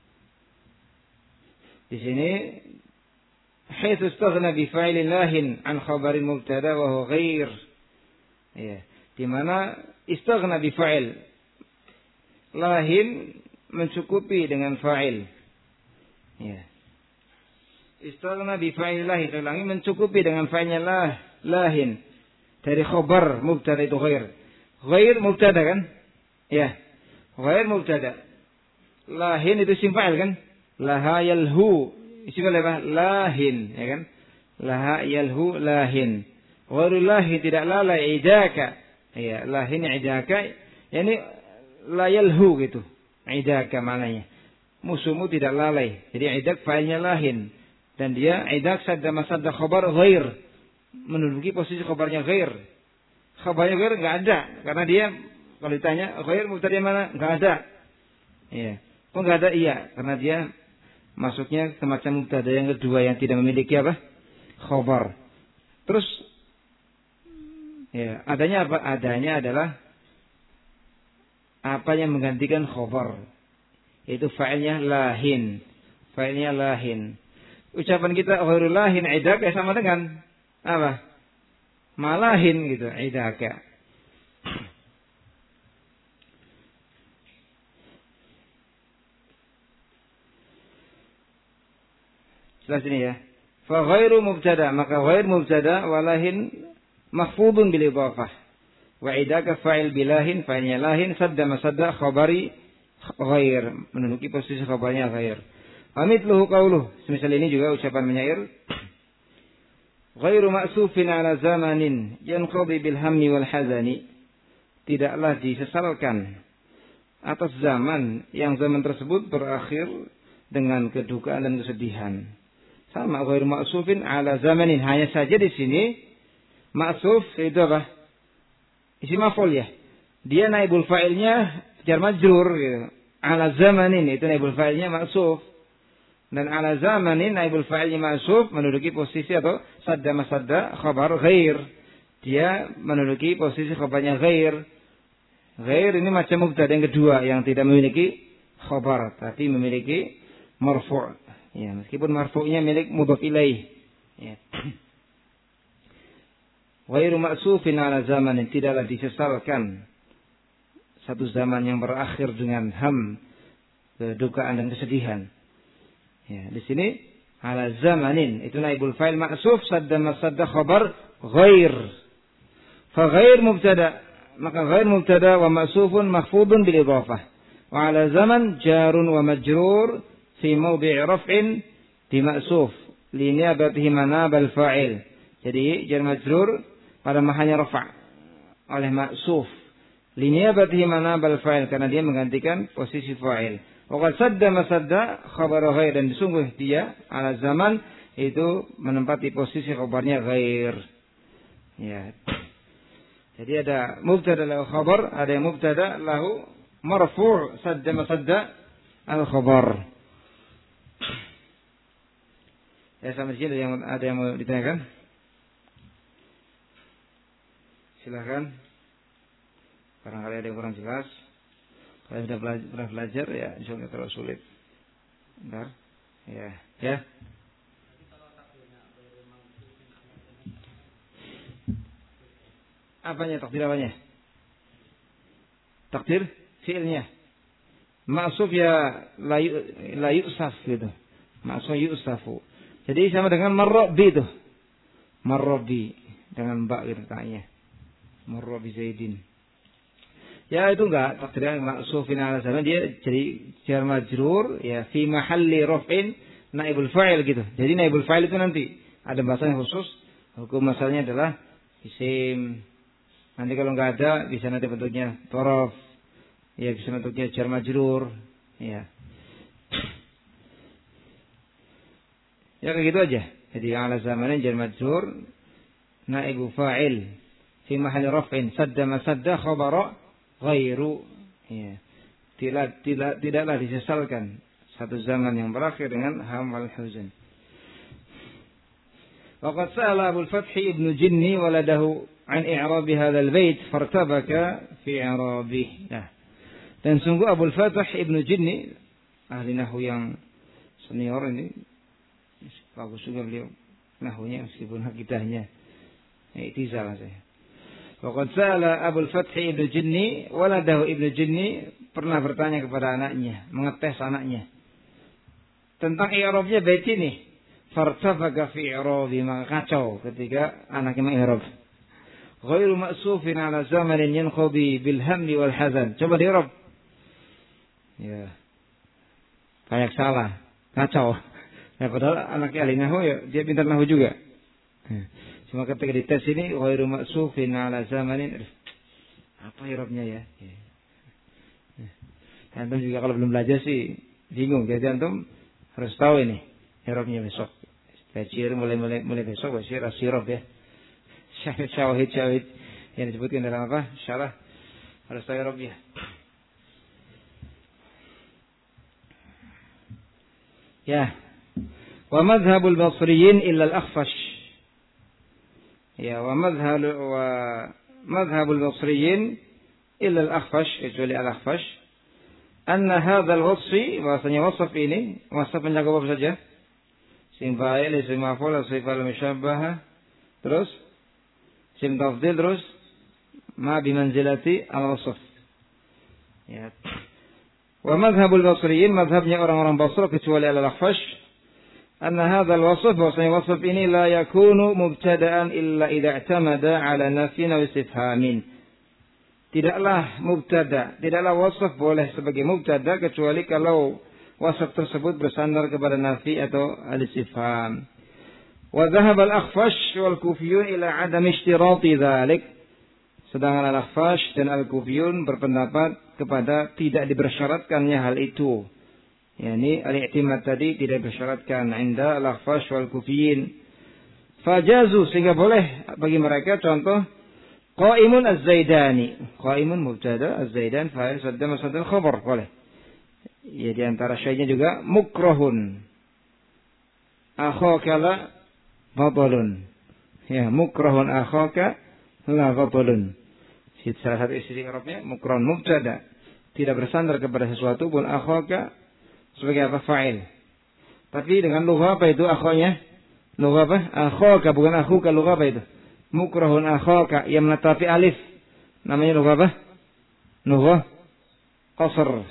Di sini haitsu istaghna bi fa'ilin lahin an khabarin mubtada wa huwa ghair. Ya. Di mana istaghna bi fa'il lahin mencukupi dengan fa'il. Ya. Istaghna bi fa'il lahin, ulangi, mencukupi dengan fa'ilnya lahin. Dari khabar mubtada itu ghair. Ghair mubtada kan? Ya. Ghair mubtada. Lahin itu isim fa'il kan? Laha yalhu. Isim apa? Lahin, ya kan? Laha yalhu lahin. Ghairul lahin tidak lalai, idaka. Ya, lahin idaka. Yani la yalhu gitu. Idaka maknanya. Musuhmu tidak lalai. Jadi idak fa'ilnya lahin. Dan dia idak sadda masadda khabar ghair. menduduki posisi khabarnya ghair. Khabarnya ghair enggak ada karena dia kalau ditanya ghair mubtada mana? Enggak ada. Iya. Kok enggak ada? Iya, karena dia masuknya semacam mubtada yang kedua yang tidak memiliki apa? Khabar. Terus ya, adanya apa? Adanya adalah apa yang menggantikan khabar. Itu fa'ilnya lahin. Fa'ilnya lahin. Ucapan kita ghairul lahin idaka sama dengan apa? Malahin gitu, idaka. Jelas ini ya. Fa ghairu mubtada, maka ghair mubtada walahin mahfudun bil idhafah. Wa idaka fa'il bilahin, fa'ilnya lahin, sadda masadda khabari ghair, menduduki posisi khabarnya ghair. Amithluhu qauluh, semisal ini juga ucapan penyair. Ghairu ma'sufin ala zamanin yanqadi bil hammi wal hazani. Tidaklah disesalkan atas zaman yang zaman tersebut berakhir dengan kedukaan dan kesedihan. Sama ghairu ma'sufin ala zamanin, hanya saja di sini ma'suf itu apa? Isim maf'ul ya. Dia naibul fa'ilnya jar majrur gitu. Ala zamanin itu naibul fa'ilnya ma'suf. Dan ala zamanin naibul fa'ilnya ma'suf menduduki posisi atau sadda masadda khabar ghair. Dia menduduki posisi khabarnya ghair. Ghair ini macam mubtada yang kedua yang tidak memiliki khabar tapi memiliki marfu'. Ya, meskipun marfu'nya milik mudhaf ilaih. Ya. Ghairu ma'sufin ala zamanin, tidaklah disesalkan satu zaman yang berakhir dengan ham, kedukaan dan kesedihan. Ya, di sini ala zamanin itu naibul fa'il ma'suf sadda masadda khabar ghair. Fa ghair mubtada, maka ghair mubtada wa ma'sufun mahfudun bil idhafah. Wa ala zaman jarun wa majrur fi mawdi'i raf'in di ma'suf li niyabatihi manabal fa'il. Jadi jar majrur pada mahanya rafa' oleh ma'suf li niyabatihi manabal fa'il karena dia menggantikan posisi fa'il. Wa qad sadda masadda khabar ghair, dan sungguh dia ala zaman itu menempati posisi khabarnya ghair. Ya. Jadi ada mubtada lahu khabar, ada yang mubtada lahu marfu' sadda masadda al khabar. Ya, sampai sini ada yang mau ditanyakan? Silakan. Barangkali ada yang kurang jelas. Kalau sudah pernah belajar ya insyaallah terlalu sulit. Bentar. Ya, ya. Apanya takdir apanya? Takdir fi'ilnya. Ma'suf ya la yusaf gitu. Ma'suf yusafu. Jadi sama dengan marrabi itu. Marrabi dengan ba gitu katanya. Marrabi Zaidin. Ya itu enggak takdirnya ma'sufin ala zaman, dia jadi jar majrur ya fi mahalli raf'in naibul fa'il gitu. Jadi naibul fa'il itu nanti ada bahasanya khusus. Hukum masalahnya adalah isim. Nanti kalau enggak ada bisa nanti bentuknya dhorof. Ya bisa bentuknya jar majrur. Ya. Ya kayak gitu aja. Jadi ala zamanin jar majrur naibu fa'il fi mahalli raf'in sadda masadda khabara ghairu. Ya. Tidaklah disesalkan satu zaman yang berakhir dengan ham wal huzn. Waqad sa'ala Abu al-Fath ibn Jinni waladahu an i'rab hadzal bait fartabaka fi i'rabih. Nah. Dan sungguh Abu al-Fath ibn Jinni ahli nahwu yang senior ini, bagus juga beliau nahwunya meskipun hakikatnya i'tizal saya. Waqad sa'ala Abu al-Fath ibn Jinni waladahu ibn Jinni pernah bertanya kepada anaknya, mengetes anaknya tentang i'rabnya bait ini. Fartafaqa fi i'rabi, maka kacau ketika anaknya mengi'rab. Ghairu ma'sufin ala zamanin yanqadi bil hamli wal hazan. Coba di'rab. Ya. Kayak salah, kacau. Ya, padahal anaknya ahli nahwu ya, dia pintar nahwu juga. Ya. Cuma ketika dites ini ghairu ma'sufin ala zamanin, apa i'rabnya ya? Ya. Antum juga kalau belum belajar sih bingung. Jadi antum harus tahu ini i'rabnya besok. Belajar mulai besok belajar asyirob ya. syawahid yang disebutkan dalam apa? Syarah Al-Sayyarabiyah. Ya. Wa madhhabul Basriyin illa al-Akhfash. Ya, wa madhhabul Basriyin illa al-Akhfash, kecuali al-Akhfash. Anna hadzal wasfi, bahasanya wasf ini, wasf mencakup apa saja? Isim fa'il, isim maf'ul, sifat musyabbahah, terus isim tafdhil, terus ma bi manzilati al-wasf. Ya. Wa madhhabul Basriyin, madhabnya orang-orang Basra kecuali al-Akhfash, anna hadzal wasf, bahasanya wasf ini la yakunu mubtada'an illa idza i'tamada 'ala nafyin aw istifhamin. Tidaklah mubtada, tidaklah wasf boleh sebagai mubtada kecuali kalau wasf tersebut bersandar kepada nafi atau al-istifham. Wa dhahaba al-Akhfash wal Kufiyun ila 'adam ishtirati dzalik. Sedangkan al-Akhfash dan al-Kufiyun berpendapat kepada tidak dibersyaratkannya hal itu. Yani al-i'timad tadi tidak bersyaratkan 'inda al-Akhfash wal Kufiyin. Fajazu, sehingga boleh bagi mereka, contoh Qa'imun az-Zaidani. Qa'imun mubtada, az-Zaidan fa'il, saddam saddal khabar, boleh. Ya, di antara syai'nya juga mukrahun. Akhaka la batalun. Ya, mukrahun akhaka la batalun. Salah satu istri Arabnya mukrahun mubtada, tidak bersandar kepada sesuatu pun, akhaka sebagai apa? Fa'il. Tapi dengan lugha apa itu akhanya? Lugha apa? Akhaka, bukan akhuka, lugha apa itu? Mukrahun akhaka yang menetapi alif. Namanya lugha apa? Lugha qasr.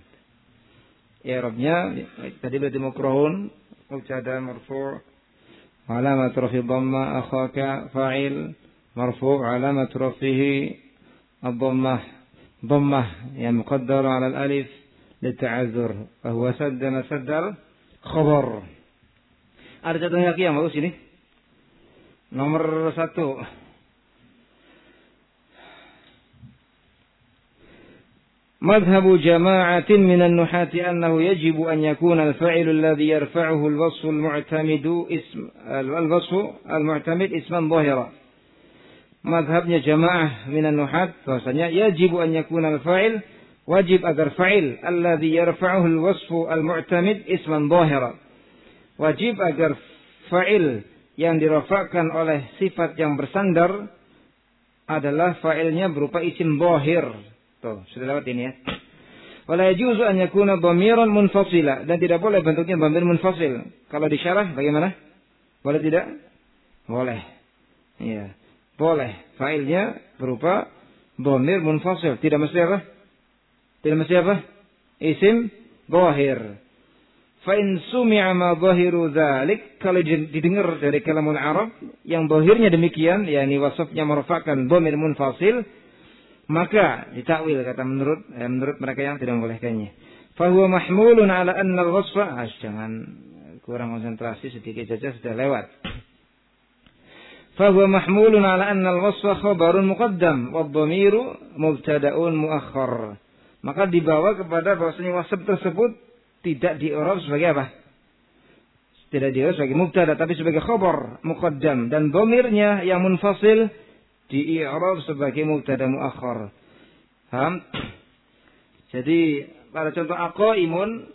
I'rabnya tadi berarti mukrahun mubtada marfu', alamat rafi dhamma, akhaka fa'il marfu', alamat rafihi ad-dhammah, dhammah yang muqaddar 'ala al-alif lita'azzur, fa huwa saddama saddal khabar. Ada contohnya lagi yang bagus ini. Nomor 1. Madhhabu jama'atin minan nuhati annahu yajibu an yakuna al-fa'ilu alladhi yarfa'uhu al-wasfu al-mu'tamidu al-mu'tamid isman dhahira. Madhabnya jamaah minan nuhat, bahasanya yajibu an yakuna al-fa'il, wajib agar fa'il alladhi yarfa'uhu al-wasfu al-mu'tamid isman dhahira. Wajib agar fa'il yang dirafa'kan oleh sifat yang bersandar adalah fa'ilnya berupa isim dhahir. Tuh, sudah lewat ini ya. Wala yajuzu an yakuna dhamiran munfasila, dan tidak boleh bentuknya dhamir munfasil. Kalau disyarah bagaimana? Boleh tidak? Boleh. Iya, boleh. Fa'ilnya berupa dhamir munfasil, tidak mesti apa? Tidak mesti apa? Isim dhahir. Fa in sumi'a ma dhahiru dzalik, kalau didengar dari kalamul Arab yang dhahirnya demikian, yakni wasfnya merofakkan dhamir munfasil, maka ditakwil, kata menurut mereka yang tidak membolehkannya. Fa huwa mahmulun ala anna al-wasfa, jangan kurang konsentrasi sedikit saja, sudah lewat. Fa huwa mahmulun ala anna al-wasfa khabarun muqaddam wa dhamiru mubtada'un muakhkhar. Maka dibawa kepada bahwasanya wasf tersebut tidak di-i'rab sebagai apa? Tidak di-i'rab sebagai mubtada, tapi sebagai khabar muqaddam, dan dhamirnya yang munfasil di-i'rab sebagai mubtada muakhkhar. Paham? Jadi pada contoh aqaimun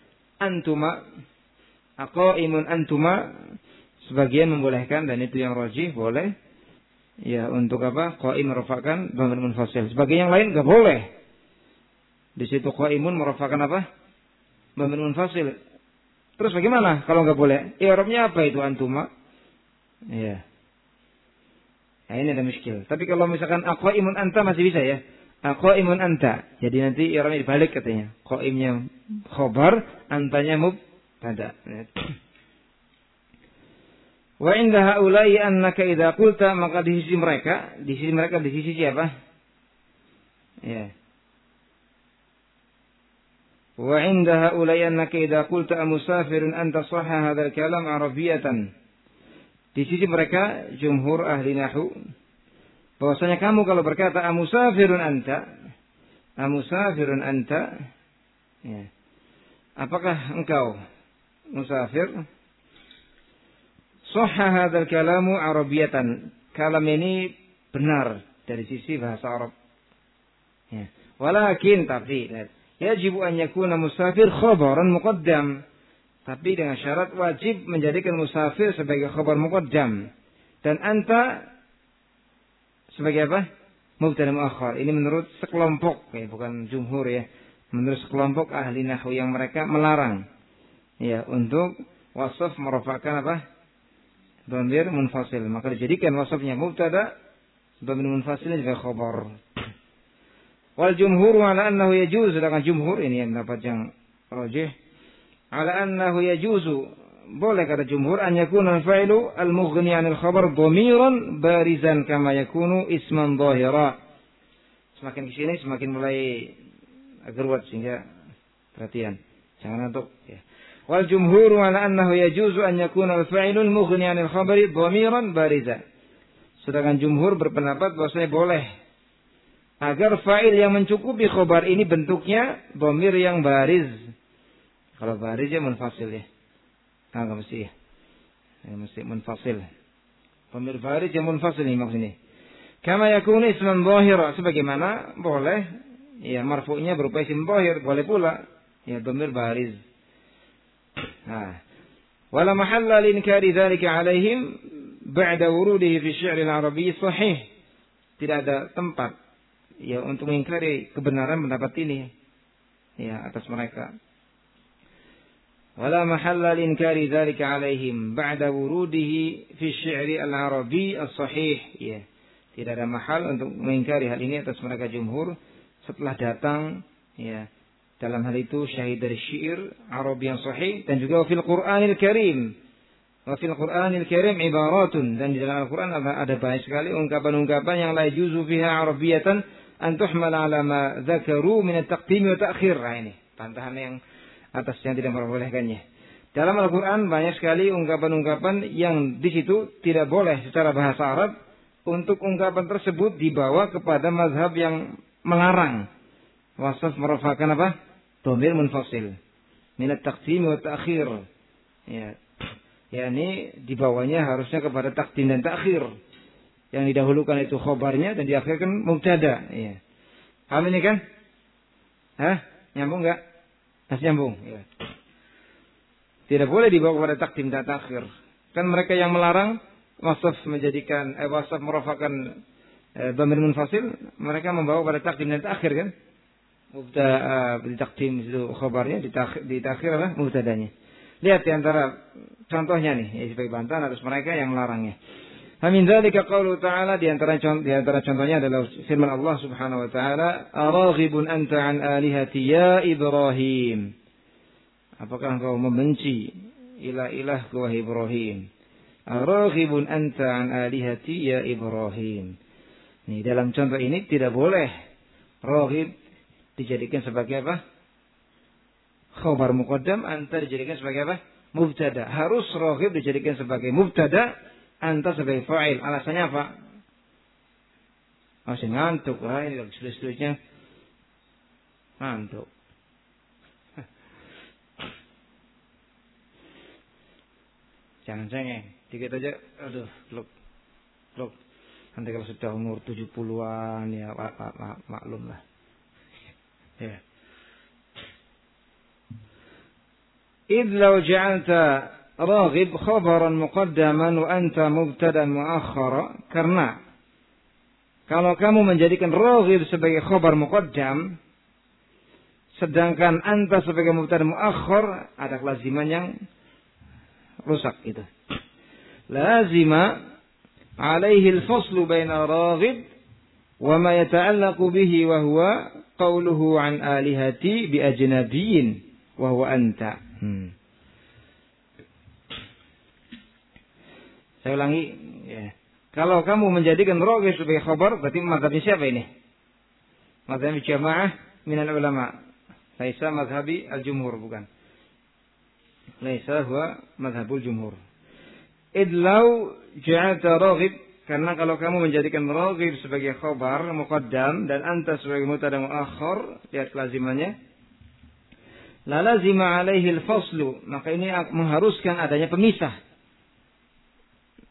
antuma sebagian membolehkan, dan itu yang rajih, boleh. Ya, untuk apa? Qaim merofakkan dhamir munfasil. Sebagian yang lain enggak boleh. Di situ qaimun merofakkan apa? Dhamir munfasil. Terus bagaimana kalau enggak boleh? I'rabnya apa itu antuma? Iya. Nah, ini ada muskil. Tapi kalau misalkan aqaimun anta masih bisa ya. Aqaimun anta. Jadi nanti i'rabnya dibalik katanya. Qaimnya khabar, antanya mubtada. Wa inda haula'i annaka idza qulta, maka di sisi mereka, di sisi siapa? Ya. Wa inda haula'i annaka idza qulta musafirun anta sahha hadzal kalam arabiyatan. Di sisi mereka jumhur ahli nahwu, bahwasanya kamu kalau berkata amusafirun anta, ya. Apakah engkau musafir? Sahha hadzal kalamu arabiyatan. kalam ini benar dari sisi bahasa Arab. Ya. Walakin tapi yajib an yakuna musafir khabaran muqaddam. Tapi dengan syarat wajib menjadikan musafir sebagai khabar muqaddam. Dan anta sebagai apa? Mubtada muakhar. Ini menurut sekelompok, ya, bukan jumhur ya. Menurut sekelompok ahli nahwu yang mereka melarang ya untuk wasaf merofakkan apa? Dhamir munfasil. Maka dijadikan wasafnya mubtada, dhamir munfasilnya juga khabar. Wal jumhur ala annahu yajuz, sedangkan jumhur ini yang dapat yang rajih ala annahu yajuzu, boleh kata jumhur an yakuna al-fa'ilu al-mughni 'anil khabar dhamiran barizan kama yakunu isman dhahira. Semakin kesini semakin mulai agak ruwet sehingga perhatian jangan ngantuk ya. Wal jumhur ala annahu yajuzu an yakuna al-fa'ilu al-mughni 'anil khabari dhamiran barizan. Sedangkan jumhur berpendapat bahwasanya boleh agar fa'il yang mencukupi khabar ini bentuknya dhamir yang bariz. Kalau bariz ya munfasil ya. Enggak mesti ya. Mesti munfasil. Dhamir bariz yang munfasil ini maksudnya. Kama yakunu isman dhahira, sebagaimana boleh ya marfu'nya berupa isim dhahir, boleh pula ya dhamir bariz. Nah, wala mahalla linkari dzalika alaihim ba'da wurudihi fi syi'r al-arabi sahih. Tidak ada tempat ya untuk mengingkari kebenaran pendapat ini ya atas mereka. Wala mahalla linkari dzalika alaihim ba'da wurudihi fi syi'r al-arabi as-sahih. Ya. Tidak ada mahal untuk mengingkari hal ini atas mereka jumhur setelah datang ya dalam hal itu syahid dari syair Arab yang sahih, dan juga fil Qur'anil Karim. Wa fil Qur'anil Karim ibaratun, dan di dalam Al-Qur'an ada banyak sekali ungkapan-ungkapan yang la yuzu fiha arabiyatan an tuhmala ala ma dzakaru min at-taqdim wa ta'khir. Nah, ini bantahan yang atas yang tidak memperbolehkannya. Dalam Al-Quran banyak sekali ungkapan-ungkapan yang di situ tidak boleh secara bahasa Arab untuk ungkapan tersebut dibawa kepada mazhab yang melarang. Wasaf merupakan apa? Dhamir munfasil. Minat taqdim wa ta'khir. Ya. Yani dibawanya harusnya kepada taqdim dan ta'khir. Yang didahulukan itu khobarnya dan diakhirkan mubtada. Ya. Paham ini kan? Hah? Nyambung enggak? Masih nyambung. Ya. Tidak boleh dibawa kepada taqdim dan ta'khir. Kan mereka yang melarang wasaf menjadikan wasaf merupakan dhamir munfasil, mereka membawa pada taqdim dan ta'khir kan? Mubtada di taqdim itu khabarnya, di ta'khir apa? Mubtadanya. Lihat di antara contohnya nih, ya, sebagai bantahan atas mereka yang melarangnya. Min dzalika qaulu ta'ala, di antara contohnya adalah firman Allah Subhanahu wa taala, "Araghibun anta an alihati ya Ibrahim." Apakah engkau membenci ilah-ilah wahai Ibrahim? Araghibun anta an alihati ya Ibrahim. Nih, dalam contoh ini tidak boleh raghib dijadikan sebagai apa? Khabar muqaddam, anta dijadikan sebagai apa? Mubtada. Harus raghib dijadikan sebagai mubtada, anta sebagai fa'il. Alasannya apa? Masih ngantuk. Wah, ini sulit-sulitnya ngantuk. Jangan cengeng. Dikit aja. Aduh, blok. Nanti kalau sudah umur 70-an ya maklum lah. Ya. إذ لو جعلت راغب خبرا مقدما وأنت مبتدا مؤخرا, karena kalau kamu menjadikan raghib sebagai khabar muqaddam sedangkan anta sebagai mubtada muakhar, ada kelaziman yang rusak itu. Lazima alaihi al-faslu baina raghib wa ma yata'allaqu bihi wa huwa qawluhu an alihati bi ajnabiyyin wa huwa anta. Saya ulangi ya. Kalau kamu menjadikan raghib sebagai khabar, berarti mazhabnya siapa ini? Mazhab jamaah minal ulama. Laisa mazhabi al-jumhur, bukan. Laisa huwa mazhabul jumhur. Idlau ja'alta raghib, karena kalau kamu menjadikan raghib sebagai khabar muqaddam dan anta sebagai mubtada muakhar, lihat lazimannya. La lazima alaihi al-faslu, maka ini mengharuskan adanya pemisah.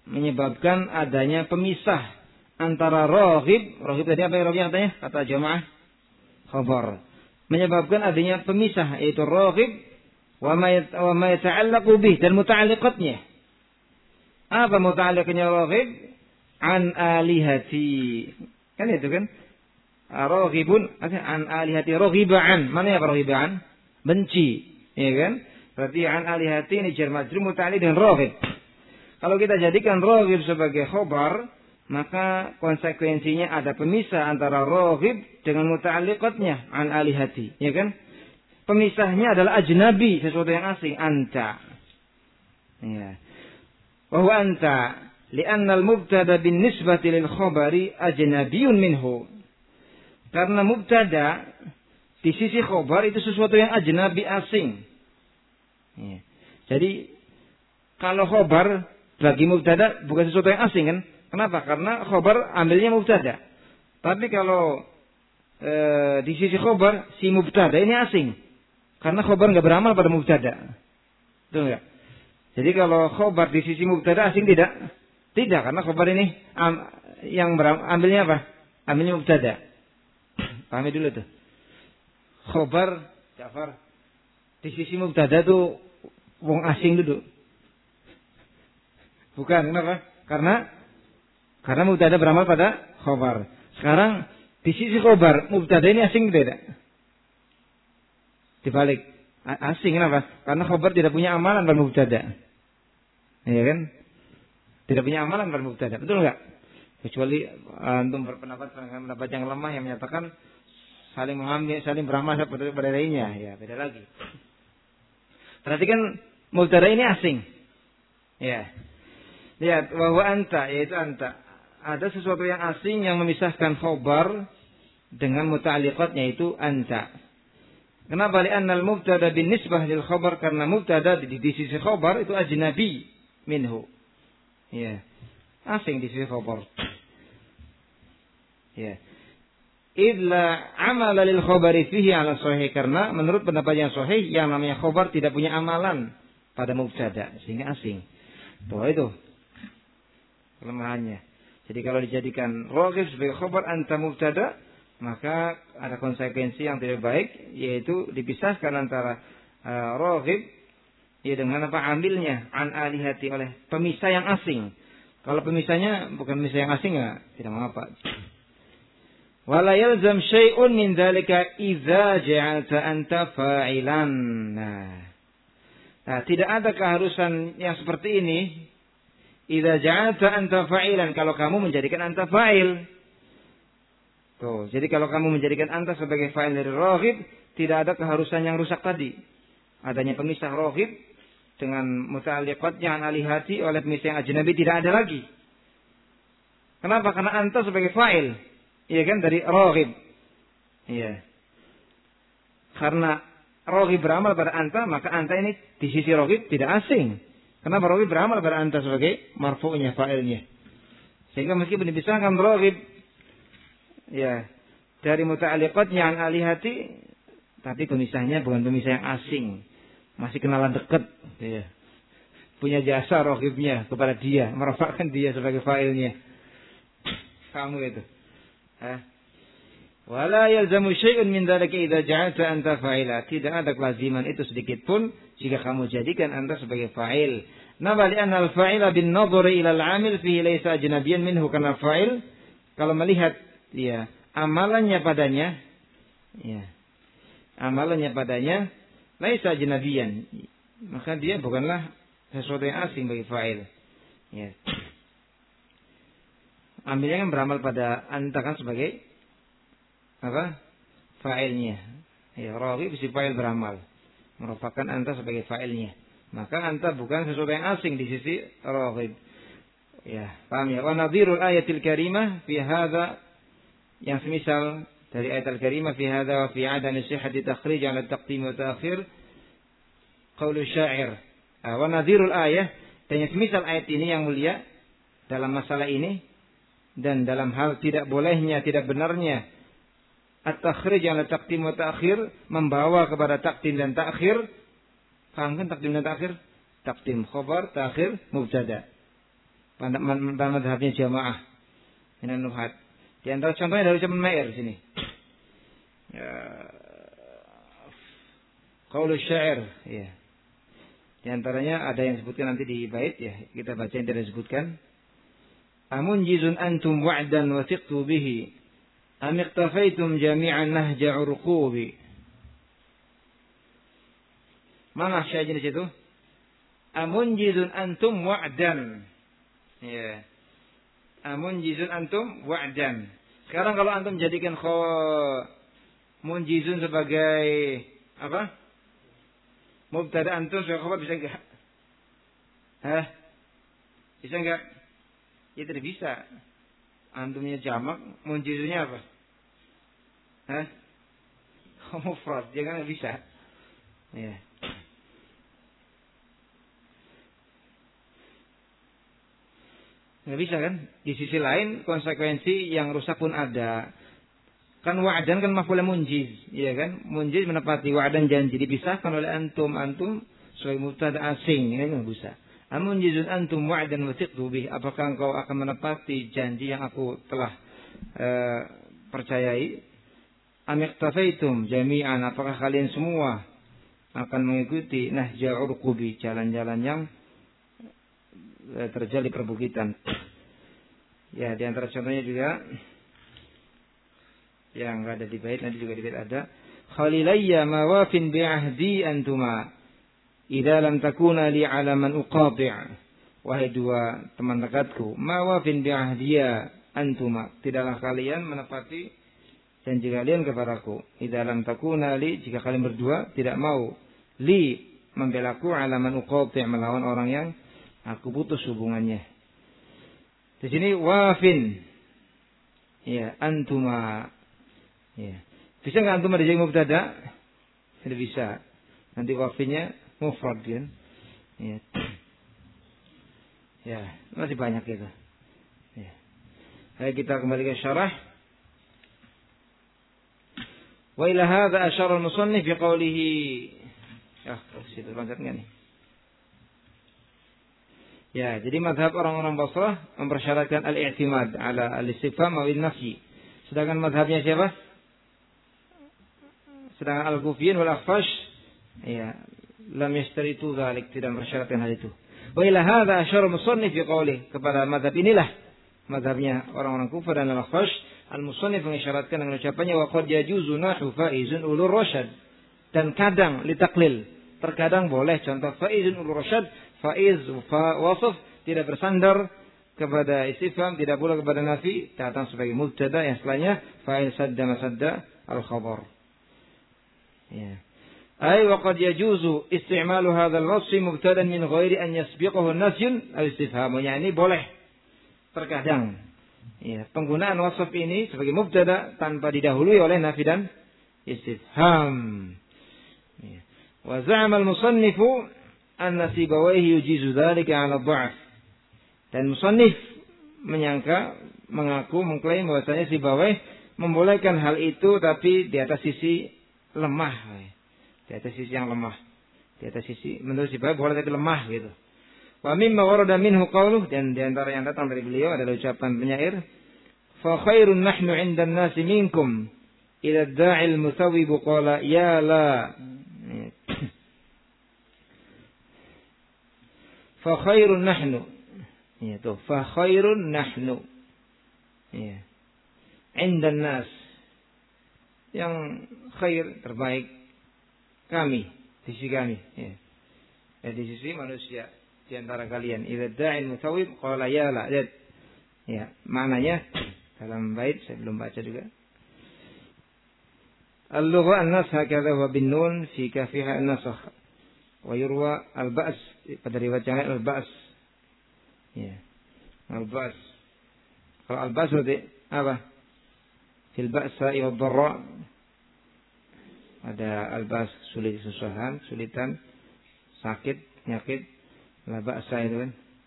menyebabkan adanya pemisah antara roghib tadi apa yang roghib katanya? Kata jamaah khabar. Menyebabkan adanya pemisah yaitu roghib wa ma yata'allaqu bih dan muta'alliqatnya. Apa muta'alliqnya roghib? An alihati. Kan itu kan? Roghibun an alihati roghibaan. Mana apa roghibaan? Benci, ya kan? Berarti an alihati ini jar majrur muta'alliq dengan roghib. Kalau kita jadikan roghib sebagai khobar, maka konsekuensinya ada pemisah antara roghib dengan muta'alliqatnya an alihati, ya kan? Pemisahnya adalah ajnabi, sesuatu yang asing, anta. Ya. Wa huwa anta, li'anna al-mubtada bin nisbati lil khabari ajnabiyyun minhu. Karena mubtada di sisi khobar itu sesuatu yang ajnabi, asing. Ya. Jadi kalau khobar bagi mubtada bukan sesuatu yang asing kan? Kenapa? Karena khobar ambilnya mubtada. Tapi kalau di sisi khobar si mubtada ini asing. Karena khobar nggak beramal pada mubtada. Betul nggak? Jadi kalau khobar di sisi mubtada asing tidak? Tidak, karena khobar ini yang ambilnya apa? Ambilnya mubtada. Pahami dulu tuh. Khobar, Ja'far, di sisi mubtada tuh wong asing duduk. Bukan, kenapa? Karena mubtada beramal pada khobar. Sekarang di sisi khobar mubtada ini asing tidak? Dibalik, asing kenapa? Karena khobar tidak punya amalan pada mubtada. Iya kan? Tidak punya amalan pada mubtada, betul enggak? Kecuali antum berpendapat yang lemah yang menyatakan saling mengambil, saling beramal pada lainnya, ya beda lagi. Berarti kan mubtada ini asing. Ya. Lihat, bahwa anta, yaitu anta. Ada sesuatu yang asing yang memisahkan khobar dengan muta'alliqatnya yaitu anta. Kenapa? Li'anna al-mubtada bin nisbah lil khobar, karena mubtada di sisi khobar itu ajnabi minhu. Ya. Asing di sisi khobar. Ya. Idla amala lil khobari fihi ala sahih, karena menurut pendapat yang sahih yang namanya khobar tidak punya amalan pada mubtada sehingga asing. Tuh itu kelemahannya. Jadi kalau dijadikan roghib sebagai khobar anta mubtada, maka ada konsekuensi yang tidak baik, yaitu dipisahkan antara roghib ya dengan apa ambilnya an alihati oleh pemisah yang asing. Kalau pemisahnya bukan pemisah yang asing ya tidak mengapa. Wala yalzam syai'un min dzalika idza ja'alta anta fa'ilan. Nah, tidak ada keharusan yang seperti ini. Idza ja'alta anta fa'ilan, kalau kamu menjadikan anta fa'il. Tuh, jadi kalau kamu menjadikan anta sebagai fa'il dari roghib, tidak ada keharusan yang rusak tadi. Adanya pemisah roghib dengan muta'alliqatnya an alihati oleh pemisah yang ajnabi tidak ada lagi. Kenapa? Karena anta sebagai fa'il. Iya kan, dari roghib. Iya. Karena roghib beramal pada anta, maka anta ini di sisi roghib tidak asing. Kenapa? Roghib beramal pada anta sebagai marfu'nya, fa'ilnya. Sehingga meskipun dipisahkan roghib ya dari muta'alliqatnya an alihati, tapi pemisahnya bukan pemisah yang asing. Masih kenalan dekat. Ya. Punya jasa roghibnya kepada dia, merafakkan dia sebagai fa'ilnya. Kamu itu. Wala yalzamu syai'un min dzalika idza ja'alta anta fa'ila. Tidak ada kelaziman itu sedikit pun jika kamu jadikan anta sebagai fa'il. Naba li'anna al-fa'ila bin nadhari ila al-'amil fihi laysa ajnabiyyan minhu, karena fa'il kalau melihat ya amalannya padanya ya amalannya padanya laysa ajnabiyyan, maka dia bukanlah sesuatu yang asing bagi fa'il. Ya. Ambilnya kan beramal pada anta kan sebagai apa? Fa'ilnya. Ya, rawi si fa'il beramal. Merupakan anta sebagai fa'ilnya. Maka anta bukan sesuatu yang asing di sisi rawi. Ya, paham ya? Wa nadhirul ayatil karimah fi hadza, yang semisal dari ayat al-karimah fi hadza wa fi adami sihhati takhrij 'ala taqdim wa ta'khir qaulu syair. Wa nadhirul ayah, dan yang semisal ayat ini yang mulia dalam masalah ini dan dalam hal tidak bolehnya, tidak benarnya at-takhrij 'ala taqdim wa ta'khir, membawa kepada takdim dan ta'khir. Paham kan takdim dan ta'khir? Takdim khabar, ta'khir mubtada. madhabnya Jamaah minan nuhat. Di antara contohnya dari ucapan Mair di sini. Ya, qaulus syair, ya. Di antaranya ada yang disebutkan nanti di bait, ya, kita baca yang tidak disebutkan. Amunjizun antum wa'dan wa thiqtu bihi am iqtafaitum jami'an nahja urqubi. Mana syair di situ? Amunjizun antum wa'dan. Ya. Amunjizun antum wa'dan. Sekarang kalau antum jadikan munjizun sebagai apa? Mubtada antum sebagai khabar bisa enggak? Hah? Bisa enggak? Ya tidak bisa. Antumnya jamak, munjizunnya apa? Hah? Mufrad, jangan enggak bisa. Ya. Nggak bisa kan? Di sisi lain konsekuensi yang rusak pun ada. Kan wa'dan kan maf'ul munjiz, iya kan? Munjiz menepati wa'dan janji dipisahkan oleh antum sebagai mubtada asing, ini nggak bisa. Amunjizun antum wa'dan wa thiqtu bih. Apakah engkau akan menepati janji yang aku telah percayai? Am iqtafaitum jami'an. Apakah kalian semua akan mengikuti nahja urqubi, jalan-jalan yang terjal di perbukitan. Ya, di antara contohnya juga yang ada di bait, nanti juga di bait ada. Khalilayya mawafin bi'ahdi antuma idza lam takuna li 'ala man uqati'. Wahai dua teman dekatku, mawafin bi'ahdiya antuma, tidaklah kalian menepati janji kalian kepadaku. Idza lam takuna li, jika kalian berdua tidak mau li membelaku 'ala man uqati', melawan orang yang aku putus hubungannya. Di sini wafin, ya, antuma, ya. Bisa nggak antuma dijadi mubtada? Tidak bisa. Nanti wafinnya mufrad kan? Ya. Ya, masih banyak itu. Ya. Ayo kita kembali ke syarah. Wa ila hadza asyara al-musannif bi qawlihi. Ya, situ loncat enggak nih? Ya, jadi mazhab orang-orang Basrah mempersyaratkan al-i'timad ala al-istifham wa al-nafyi. Sedangkan mazhabnya siapa? Sedangkan al-Kufiyin wal Akhfash, ya, lam yashtaritu dzalik, tidak mempersyaratkan hal itu. Wa ila hadza asyara musannif fi qawli, kepada mazhab inilah mazhabnya orang-orang Kufar dan al-Akhfash, al-musannif mengisyaratkan dengan ucapannya wa qad yajuzu nahu faizun ulur rasyad. Dan kadang litaklil, terkadang boleh contoh faizun ulur rasyad. Faiz wasf tidak bersandar kepada istifham, tidak pula kepada nafi, datang sebagai mubtada yang setelahnya fa'il sadda masadda al-khabar. Ya. Ay wa qad yajuzu isti'malu hadzal wasf mubtadan min ghairi an yasbiqahu an-nafy al-istifham. Yani boleh terkadang, ya, penggunaan wasf ini sebagai mubtada tanpa didahului oleh nafi dan istifham. Ya. Wa za'ama al-musannifu anna Sibawayhi yujizu dzalika 'ala dha'f. Dan musannif mengklaim bahwasanya Sibawayh membolehkan hal itu tapi di atas sisi lemah. Di atas sisi yang lemah. Di atas sisi menurut Sibawayh boleh tapi lemah gitu. Wa mimma warada minhu qawluh, dan di antara yang datang dari beliau adalah ucapan penyair, fa khairun nahnu 'inda an-nasi minkum idza ad-da'il musawwib qala ya la. Fa khairun nahnu. Ya, tuh, fa khairun nahnu. Ya. 'Indan nas. Yang khair, terbaik kami, di sisi kami, ya. Ya, di sisi manusia di antara kalian. Idza da'il mutawwib qala ya la. Ya, maknanya dalam bait saya belum baca juga. Al-lugha an-nas hakadha wa bin nun fi kafiha an-nasakh. Wa yurwa al-ba's, pada riwayat yang lain al-ba's. Ya. Al-ba's. Kalau al-ba's berarti apa? Fil ba'sa'i wad dharra. Ada al-ba's, sulit, kesusahan, sulitan, sakit, penyakit. La ba'sa itu kan.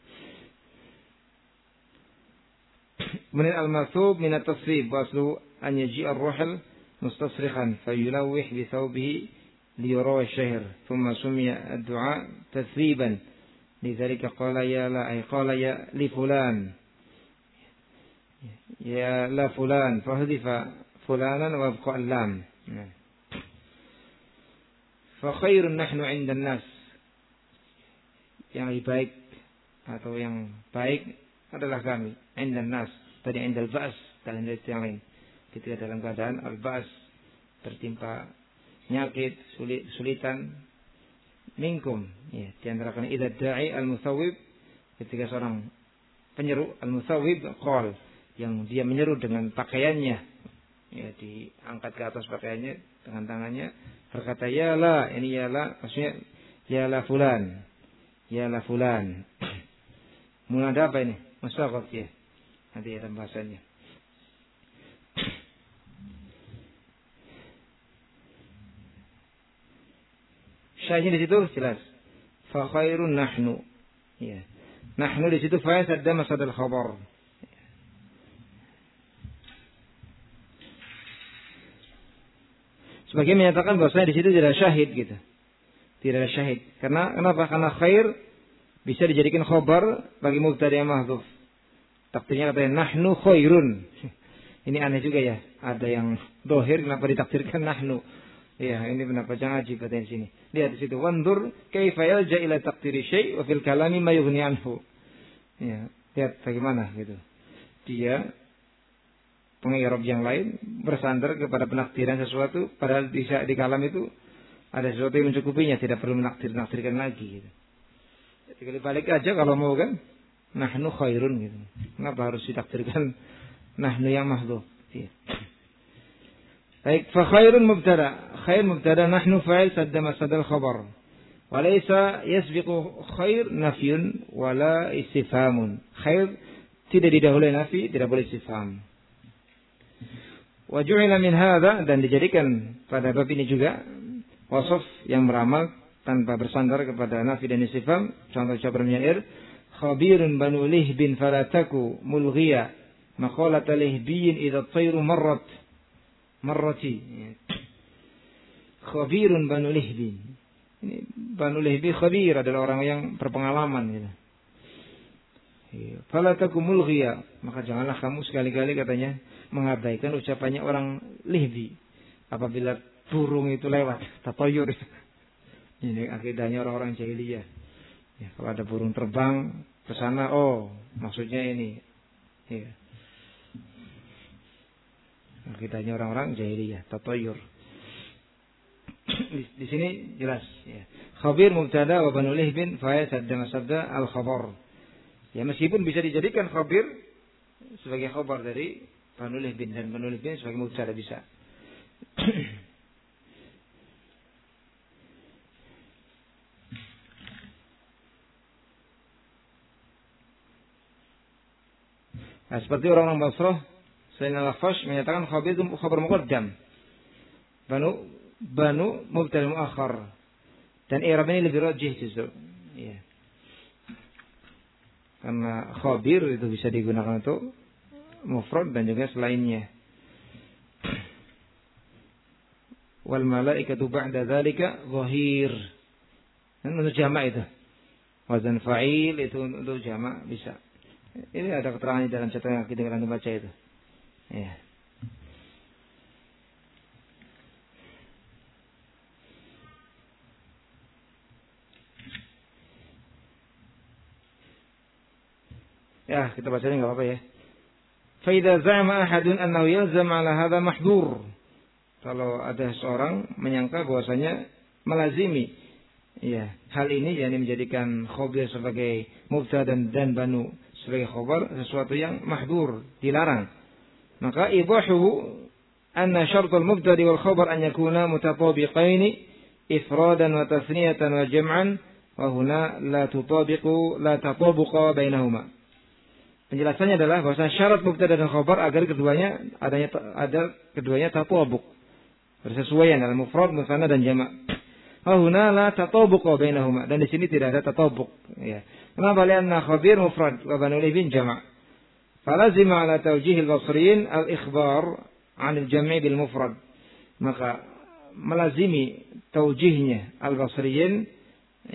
Kemudian al-mathub min at-tasrib waslu an yaji' ar-ruhl mustasrikhan fayulawih bi thawbihi liyurawa syahr thumma sumiya ad-du'a tathriban Lidzalika qala ya la ay qala ya li fulan. Ya la fulan fahdifa fulanan wa abqa lam. Fa khairun nahnu 'inda an-nas. Yang lebih baik atau yang baik adalah kami 'inda an-nas. Tadi 'inda al-ba's dalam yang lain. Ketika dalam keadaan al-ba's tertimpa penyakit, sulitan minkum, ya, di antara kalian idza da'i al-musawwib, ketika seorang penyeru al-musawwib qol, yang dia menyeru dengan pakaiannya, ya, diangkat ke atas pakaiannya dengan tangannya, berkata ya la, ini ya la maksudnya ya la fulan, ya la fulan. Munada apa ini? Musyaqaq, ya, nanti ada bahasanya. Syahidnya di situ jelas. Fa khairun nahnu. Ya. Nahnu di situ fa sadda masadal khabar. Sebagian menyatakan bahwasanya di situ tidak ada syahid gitu. Tidak ada syahid. Karena kenapa? Karena khair bisa dijadikan khabar bagi mubtada yang mahdhuf. Takdirnya katanya nahnu khairun. Ini aneh juga ya. Ada yang dohir kenapa ditakdirkan nahnu? Ya, ini pendapat yang ajib katanya di sini. Lihat di situ. Wandur kaifa yalja ila taqdiri syai' wa fil kalami ma yughni anhu. Ya, lihat bagaimana gitu. Dia pengi'rab yang lain bersandar kepada penakdiran sesuatu padahal di kalam itu ada sesuatu yang mencukupinya, tidak perlu menakdirkan lagi gitu. Jadi balik aja kalau mau kan nahnu khairun gitu. Kenapa harus ditakdirkan nahnu yang mahdhuf? Iya. Baik, fa khairun mubtada. Khair mubtada, nahnu fa'il sadda masadal khabar. Wa laysa yasbiqu khair nafyun wala istifhamun. Khair tidak didahului nafi, tidak boleh istifham. Wa ju'ila min hadza, dan dijadikan pada bab ini juga wasaf yang beramal tanpa bersandar kepada nafi dan istifham. Contoh ucapan penyair, khabirun banu lihbin falataku mulghiya maqalata lihbiyin idza at-tayru marrati. Khabirun banu lihbin. Ini banu lihbi khabir adalah orang yang berpengalaman gitu. Fala takumul ghiya, maka janganlah kamu sekali-kali katanya mengabaikan ucapannya orang lihbi apabila burung itu lewat tatayur. Ini akidahnya orang-orang jahiliyah. Ya, kalau ada burung terbang ke sana, oh maksudnya ini. Ya. Akidahnya orang-orang jahiliyah, tatayur. Di sini jelas ya. Khabir mubtada wa banu lihbin fa sadda masadda al khabar. Ya, meskipun bisa dijadikan khabir sebagai khabar dari banu lihbin dan banu lihbin sebagai mubtada bisa. Nah, seperti orang-orang Basrah, Sayyid al-Akhfash menyatakan khabir itu khabar muqaddam. Banu mubtada muakhar. Dan i'rab ini lebih rajih justru. Ya. Karena khabir itu bisa digunakan untuk mufrad dan juga selainnya. Wal malaikatu ba'da dzalika zahir. Dan untuk jamak itu. Wazan fa'il itu untuk jamak bisa. Ini ada keterangan dalam catatan yang kita akan baca itu. Ya. Ya, kita bacanya enggak apa-apa ya. Fa idza za'ama ahadun annahu yalzam 'ala hadha mahdhur. Kalau ada seorang menyangka bahwasanya melazimi ya, hal ini yakni menjadikan khabir sebagai mubtada dan banu sebagai khabar sesuatu yang mahdhur, dilarang. Maka idahuhu anna syartul mubtada wal khabar an yakuna mutatabiqain ifradan wa tasniyatan wa jam'an wa huna la tatabuqa bainahuma. Penjelasannya adalah bahwa syarat mubtada dan khabar agar keduanya keduanya tatabuk, bersesuaian dalam mufrad, musanna dan jamak. Wa huna la tatabuqa bainahuma, dan di sini tidak ada tatabuk ya. Kenapa? Karena khabir mufrad wa banu lihbin jamak. Falazima ala tawjih al-basriyin al-ikhbar 'an al-jam' bil mufrad. Maka melazimi taujihnya al-basriyin ya,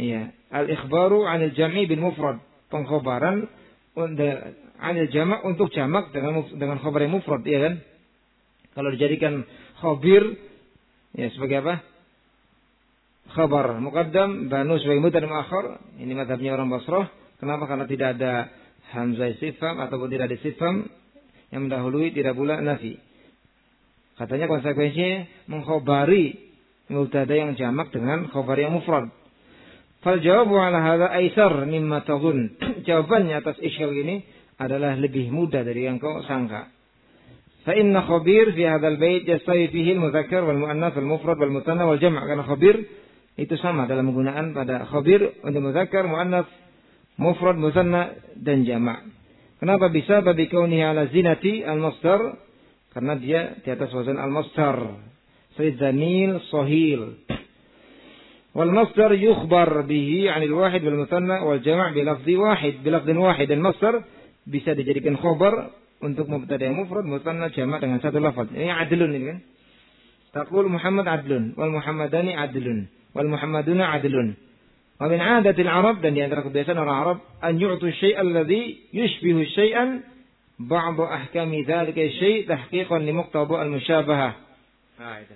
al-ikhbaru 'anil jam'i bil mufrad, pengkhabaran anil jamak untuk jamak dengan khabar yang mufrad, ya kan? Kalau dijadikan khabir ya sebagai apa? Khabar muqaddam, banu sebagai mubtada muakhar. Ini mazhabnya orang Basrah. Kenapa? Karena tidak ada hamzah istifham ataupun tidak ada istifham yang mendahului, tidak pula nafi. Katanya konsekuensinya mengkhabari mubtada yang jamak dengan khabar yang mufrad. Fal jawabu ala hadza aisar mimma tadhun. Jawabannya atas isykal ini adalah lebih mudah dari yang kau sangka. Fa inna khabir fi hadzal bait yastawi fihi al-mudzakkar wal muannats wal mufrad wal muthanna wal jam'. Karena khabir itu sama dalam penggunaan pada khabir untuk mudzakkar, muannats, mufrad, muthanna dan jama'. Kenapa bisa? Babi kaunihi ala zinati al-masdar, karena dia di atas wazan al-masdar. Seperti zamil, sahil. Wal masdar yukhbar bihi 'anil wahid wal muthanna wal jama' bi lafzi wahid, bi lafdhin wahid. Dan masdar bisa dijadikan khabar untuk mubtada yang mufrad, muthanna, jama' dengan satu lafaz. Ini adlun ini kan. Taqul Muhammad adlun wal Muhammadani adlun wal Muhammaduna adlun. Wa min 'adatil Arab, dan di antara kebiasaan orang Arab, an yu'tu syai'al ladzi yushbihu syai'an ba'd ahkami dzalika syai' tahqiqan li muqtada al-musyabahah. Itu.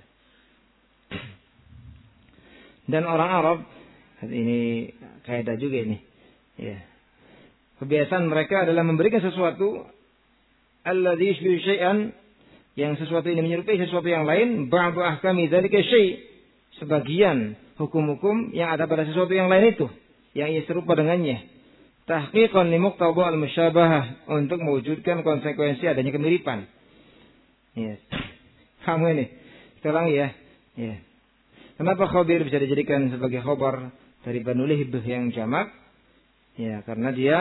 Dan orang Arab, ini kaidah juga ini. Ya. Kebiasaan mereka adalah memberikan sesuatu alladzi yushbihu syai'an, yang sesuatu ini menyerupai sesuatu yang lain, ba'd ahkami dzalika syai', sebagian hukum-hukum yang ada pada sesuatu yang lain itu, yang ia serupa dengannya. Tahqiqan li muqtada al-musyabahah, untuk mewujudkan konsekuensi adanya kemiripan. Ya. Kamu ini, sekarang ya. Ya. Kenapa khabir bisa dijadikan sebagai khabar dari Banu Lihb yang jamak? Ya, karena dia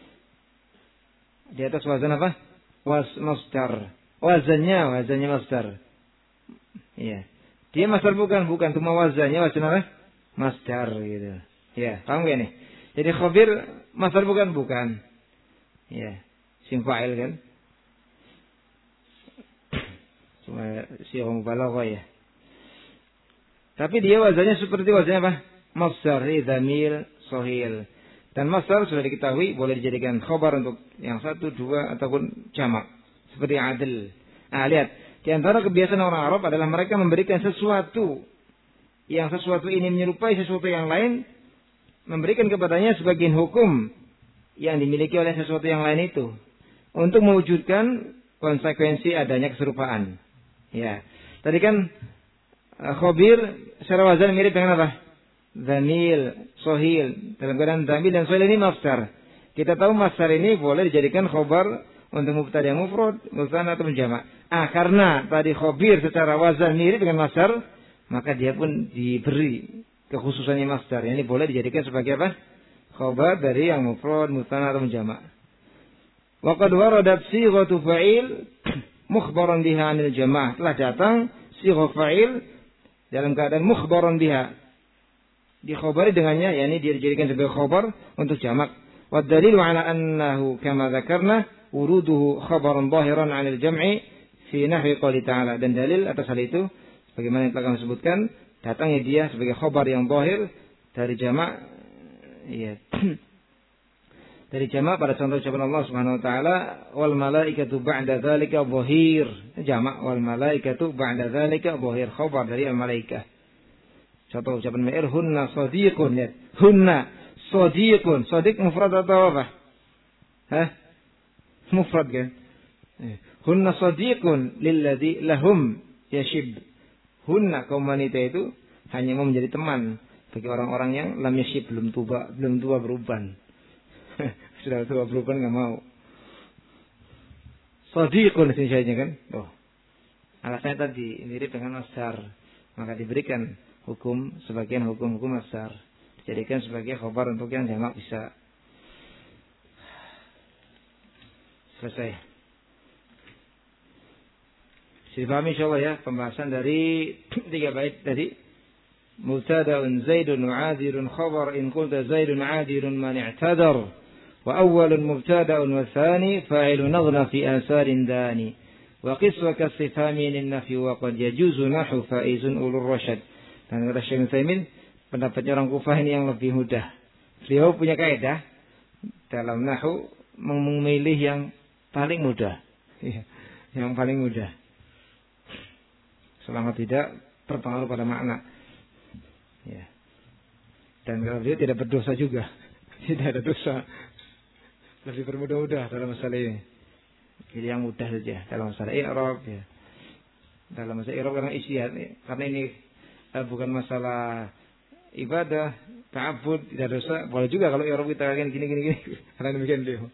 di atas wazan apa? Masdar. Wazannya masdar. Ya. Dia masdar bukan cuma wazannya wazan apa? Masdar gitu. Ya, paham gak nih? Jadi khabir masdar bukan. Ya, isim fa'il kan? Cuma sighah mubalaghah ya. Tapi dia wazannya seperti wazannya apa? Masdar, dhamir, sahil. Dan masdar sudah diketahui boleh dijadikan khabar untuk yang satu, dua ataupun jamak. Seperti adil. Nah, lihat, di antara kebiasaan orang Arab adalah mereka memberikan sesuatu yang sesuatu ini menyerupai sesuatu yang lain, memberikan kepadanya sebagian hukum yang dimiliki oleh sesuatu yang lain itu, untuk mewujudkan konsekuensi adanya keserupaan. Ya, tadi kan khabir secara wazan mirip dengan apa? Dhamil, sohil. Dalam keadaan dhamil dan sohil ini masdar. Kita tahu masdar ini boleh dijadikan khabar untuk mubtada yang mufrad, mutsanna atau jamak. Karena tadi khabir secara wazan mirip dengan masdar, maka dia pun diberi kekhususannya masdar. Ini boleh dijadikan sebagai apa? Khabar dari yang mufrad, mutsanna atau jamak. Wa qad waradat sighatu fa'il mukhbaran biha 'anil jamaah. Telah datang sighah fa'il dalam keadaan mukhbaran biha, dikhabari dengannya, yakni dia dijadikan sebagai khabar untuk jamak. Wa dalilu 'ala annahu kama dzakarna wuruduhu khabaran zahiran 'anil jam'i fi nahwi qouli ta'ala. Dan dalil atas hal itu bagaimana yang telah kami sebutkan, datangnya dia sebagai khabar yang zahir dari jamak, ya. Dari jamak pada contoh ucapan Allah Subhanahu wa taala, wal malaikatu ba'da dzalika dhahir. Jamak wal malaikatu ba'da dzalika dhahir, khabar dari al malaikah. Contoh ucapan Ma'ir, hunna shadiqun. Lihat, hunna shadiqun. Shadiq mufrad atau apa? Mufrad kan? Hunna shadiqun lilladzi lahum yashib. Hunna, kaum wanita itu hanya mau menjadi teman bagi orang-orang yang lam yashib, belum tua beruban. Sudah tua beruban enggak mau. Shadiqun istilahnya kan? Alasannya tadi mirip dengan masdar, maka diberikan hukum sebagian hukum masdar, dijadikan sebagai khabar untuk yang jamak bisa. Selesai. Dipahami insyaallah ya pembahasan dari 3 bait tadi. Mubtada'un Zaidun 'adirun khabar in qulta Zaidun 'adirun man i'tadar. Wa awwalun mubtada'un wa tsani fa'ilun naghna fi asarin dani. Wa qiswa kasifami lin nafi wa qad yajuzu nahu faizun ulur rasyad. Dan kata Syekh Utsaimin, pendapatnya orang Kufah ini yang lebih mudah. Beliau punya kaidah dalam nahwu memilih yang paling mudah. Ya, yang paling mudah. Selama tidak terpengaruh pada makna. Ya. Dan kalau dia tidak berdosa juga. Tidak ada dosa. Lebih bermudah-mudah dalam masalah ini. Jadi yang mudah saja dalam masalah i'rab ya. Dalam masalah i'rab karena ijtihad karena ini bukan masalah ibadah, ta'abbud, tidak dosa. Boleh juga kalau i'rab kita akan gini. Karena demikian beliau.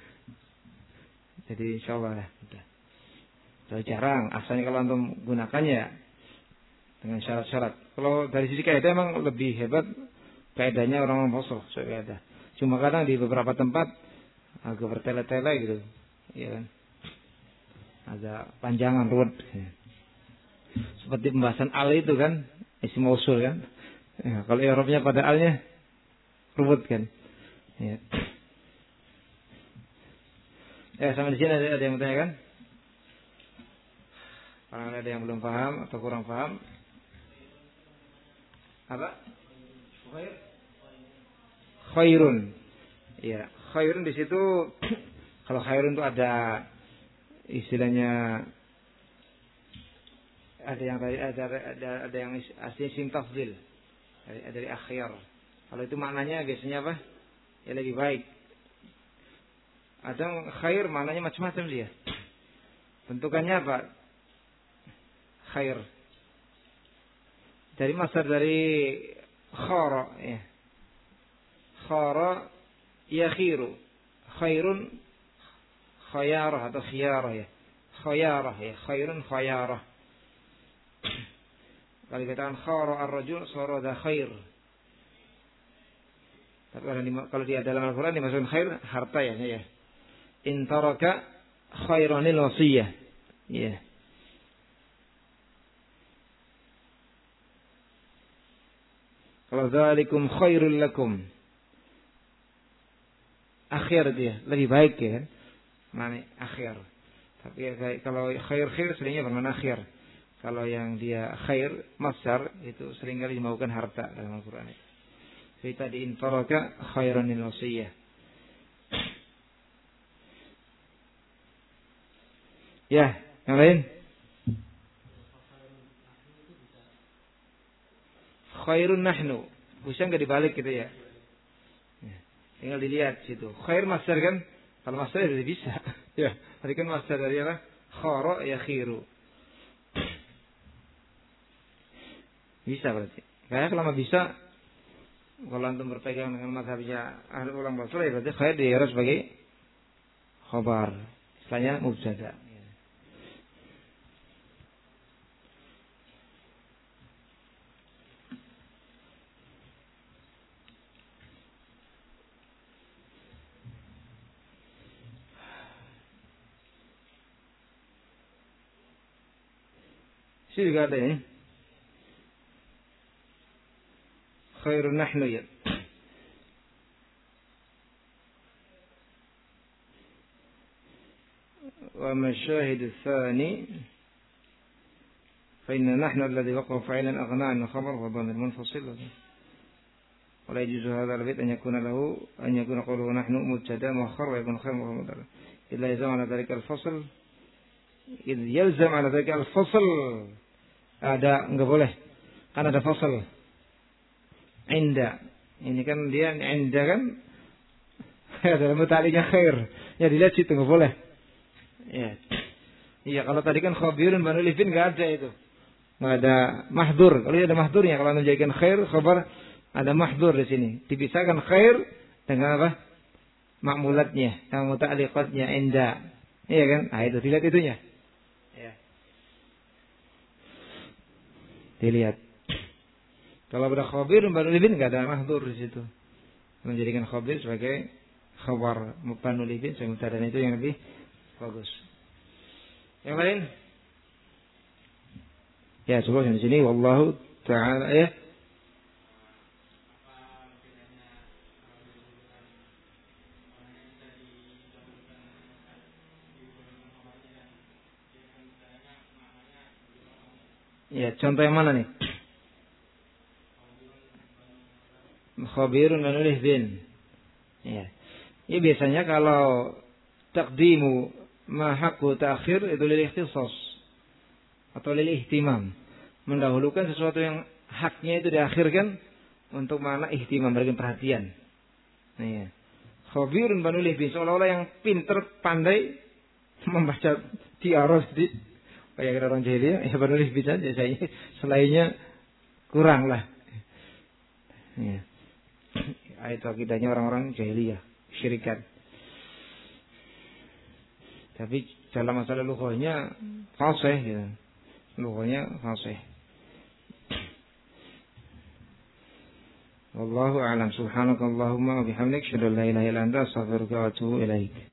Jadi insyaallah ya. Jadi jarang, asalnya kalau antum gunakannya dengan syarat-syarat. Kalau dari sisi kaidah memang lebih hebat kaidahnya orang-orang fasih soal kaidah. Cuma kadang di beberapa tempat agak bertele-tele gitu. Ya kan? Agak panjangan ruwet. Ya. Seperti pembahasan al itu kan, isim mausul kan. Ya, kalau i'rabnya pada alnya ruwet kan. Ya. Sampai di sini ada yang bertanya kan? Kalau ada yang belum paham atau kurang paham. Apa? Khairun. Ya, khairun di situ kalau khairun itu ada istilahnya ada yang aslinya isim tafdhil. Dari akhir. Kalau itu maknanya biasanya apa? Ya lebih baik. Ada khair maknanya macam-macam dia. Bentukannya apa? Khair. Dari masdar dari khara ya. Khara yakhiru. Khairun khayarah atau khiyarah ya. Khayarah ya. Khairun khayarah. Kalau dikatakan khara ar-rajul sarada khair. Tapi kalau dia dalam Al-Quran dimaksudkan khair harta ya. In taraka khairanil wasiyah. Ya. Kalau dzalikum khairul lakum. Akhir dia, lebih baik ya kan? Mana akhir. Tapi kalau khair seringnya bermakna akhir. Kalau yang dia khair masdar itu seringkali dimaukan harta dalam Al-Qur'an. Kita di intaraka khairanil wasiyah. Ya, yang lain? Khairun nahnu. Bisa enggak dibalik gitu ya? Tinggal dilihat situ. Khair masdar kan? Kalau masdar jadi bisa. Ya, tadi kan masdar dari apa? Khara yakhiru. Bisa berarti. Kayak selama bisa, kalau antum berpegang dengan mazhabnya ahli ulama basri berarti khair diarah sebagai khabar. Istilahnya mubtada. Sini juga ada ya. Khairun nahnu ya. Wa masyahid tsani fa inna nahnu alladhi waqa'a fa'ilan aghna 'an al-khabar wa dhamir munfasil. Wa la yajuzu hadha al-bayt an yakuna qawluhu nahnu mubtada muakhkhar wa yakun khair mubtada. Illa yalzam 'ala dhalika al-fasl. Idh yalzam 'ala dhalika al-fasl. Ada enggak boleh. Kan ada fasal. Inda. Ini kan dia inda kan dalam muta'alliqnya khair. Ya dilihat situ enggak boleh. Ya. Iya, kalau tadi kan khabirun banu lifin enggak ada itu. Enggak ada mahdzur. Kalau ada mahdzurnya kalau menjadikan khair khabar ada mahdzur di sini. Dipisahkan khair dengan apa? Ma'mulatnya, yang muta'alliqatnya inda. Iya kan? Ah itu dilihat itunya. Dilihat. Kalau ada khabir banu lifin enggak ada mahdzur di situ. Menjadikan khabir sebagai khabar banu lifin sebagai mubtada itu yang lebih bagus. Yang lain? Ya, coba di sini wallahu taala ya. Ya, contoh yang mana nih? khabirun menulis bin. Ya. Ini biasanya kalau taqdimu ma haqqu ta'khir itu lil ikhtisas atau lil ihtimam. Mendahulukan sesuatu yang haknya itu diakhirkan untuk makna ihtimam, berikan perhatian. Ya. Khabirun menulis bin, seolah-olah yang pinter, pandai membaca tiaros di kayak orang jahiliyah, ya menulis bin saja. Saya selainnya kurang lah. Ya. Itu akidahnya orang-orang jahiliyah, syirikan. Tapi dalam masalah lughahnya fasih gitu. Lughahnya fasih. Wallahu a'lam. Subhanakallahumma wa bihamdika asyhadu an la ilaha illa anta astaghfiruka wa atubu ilaik.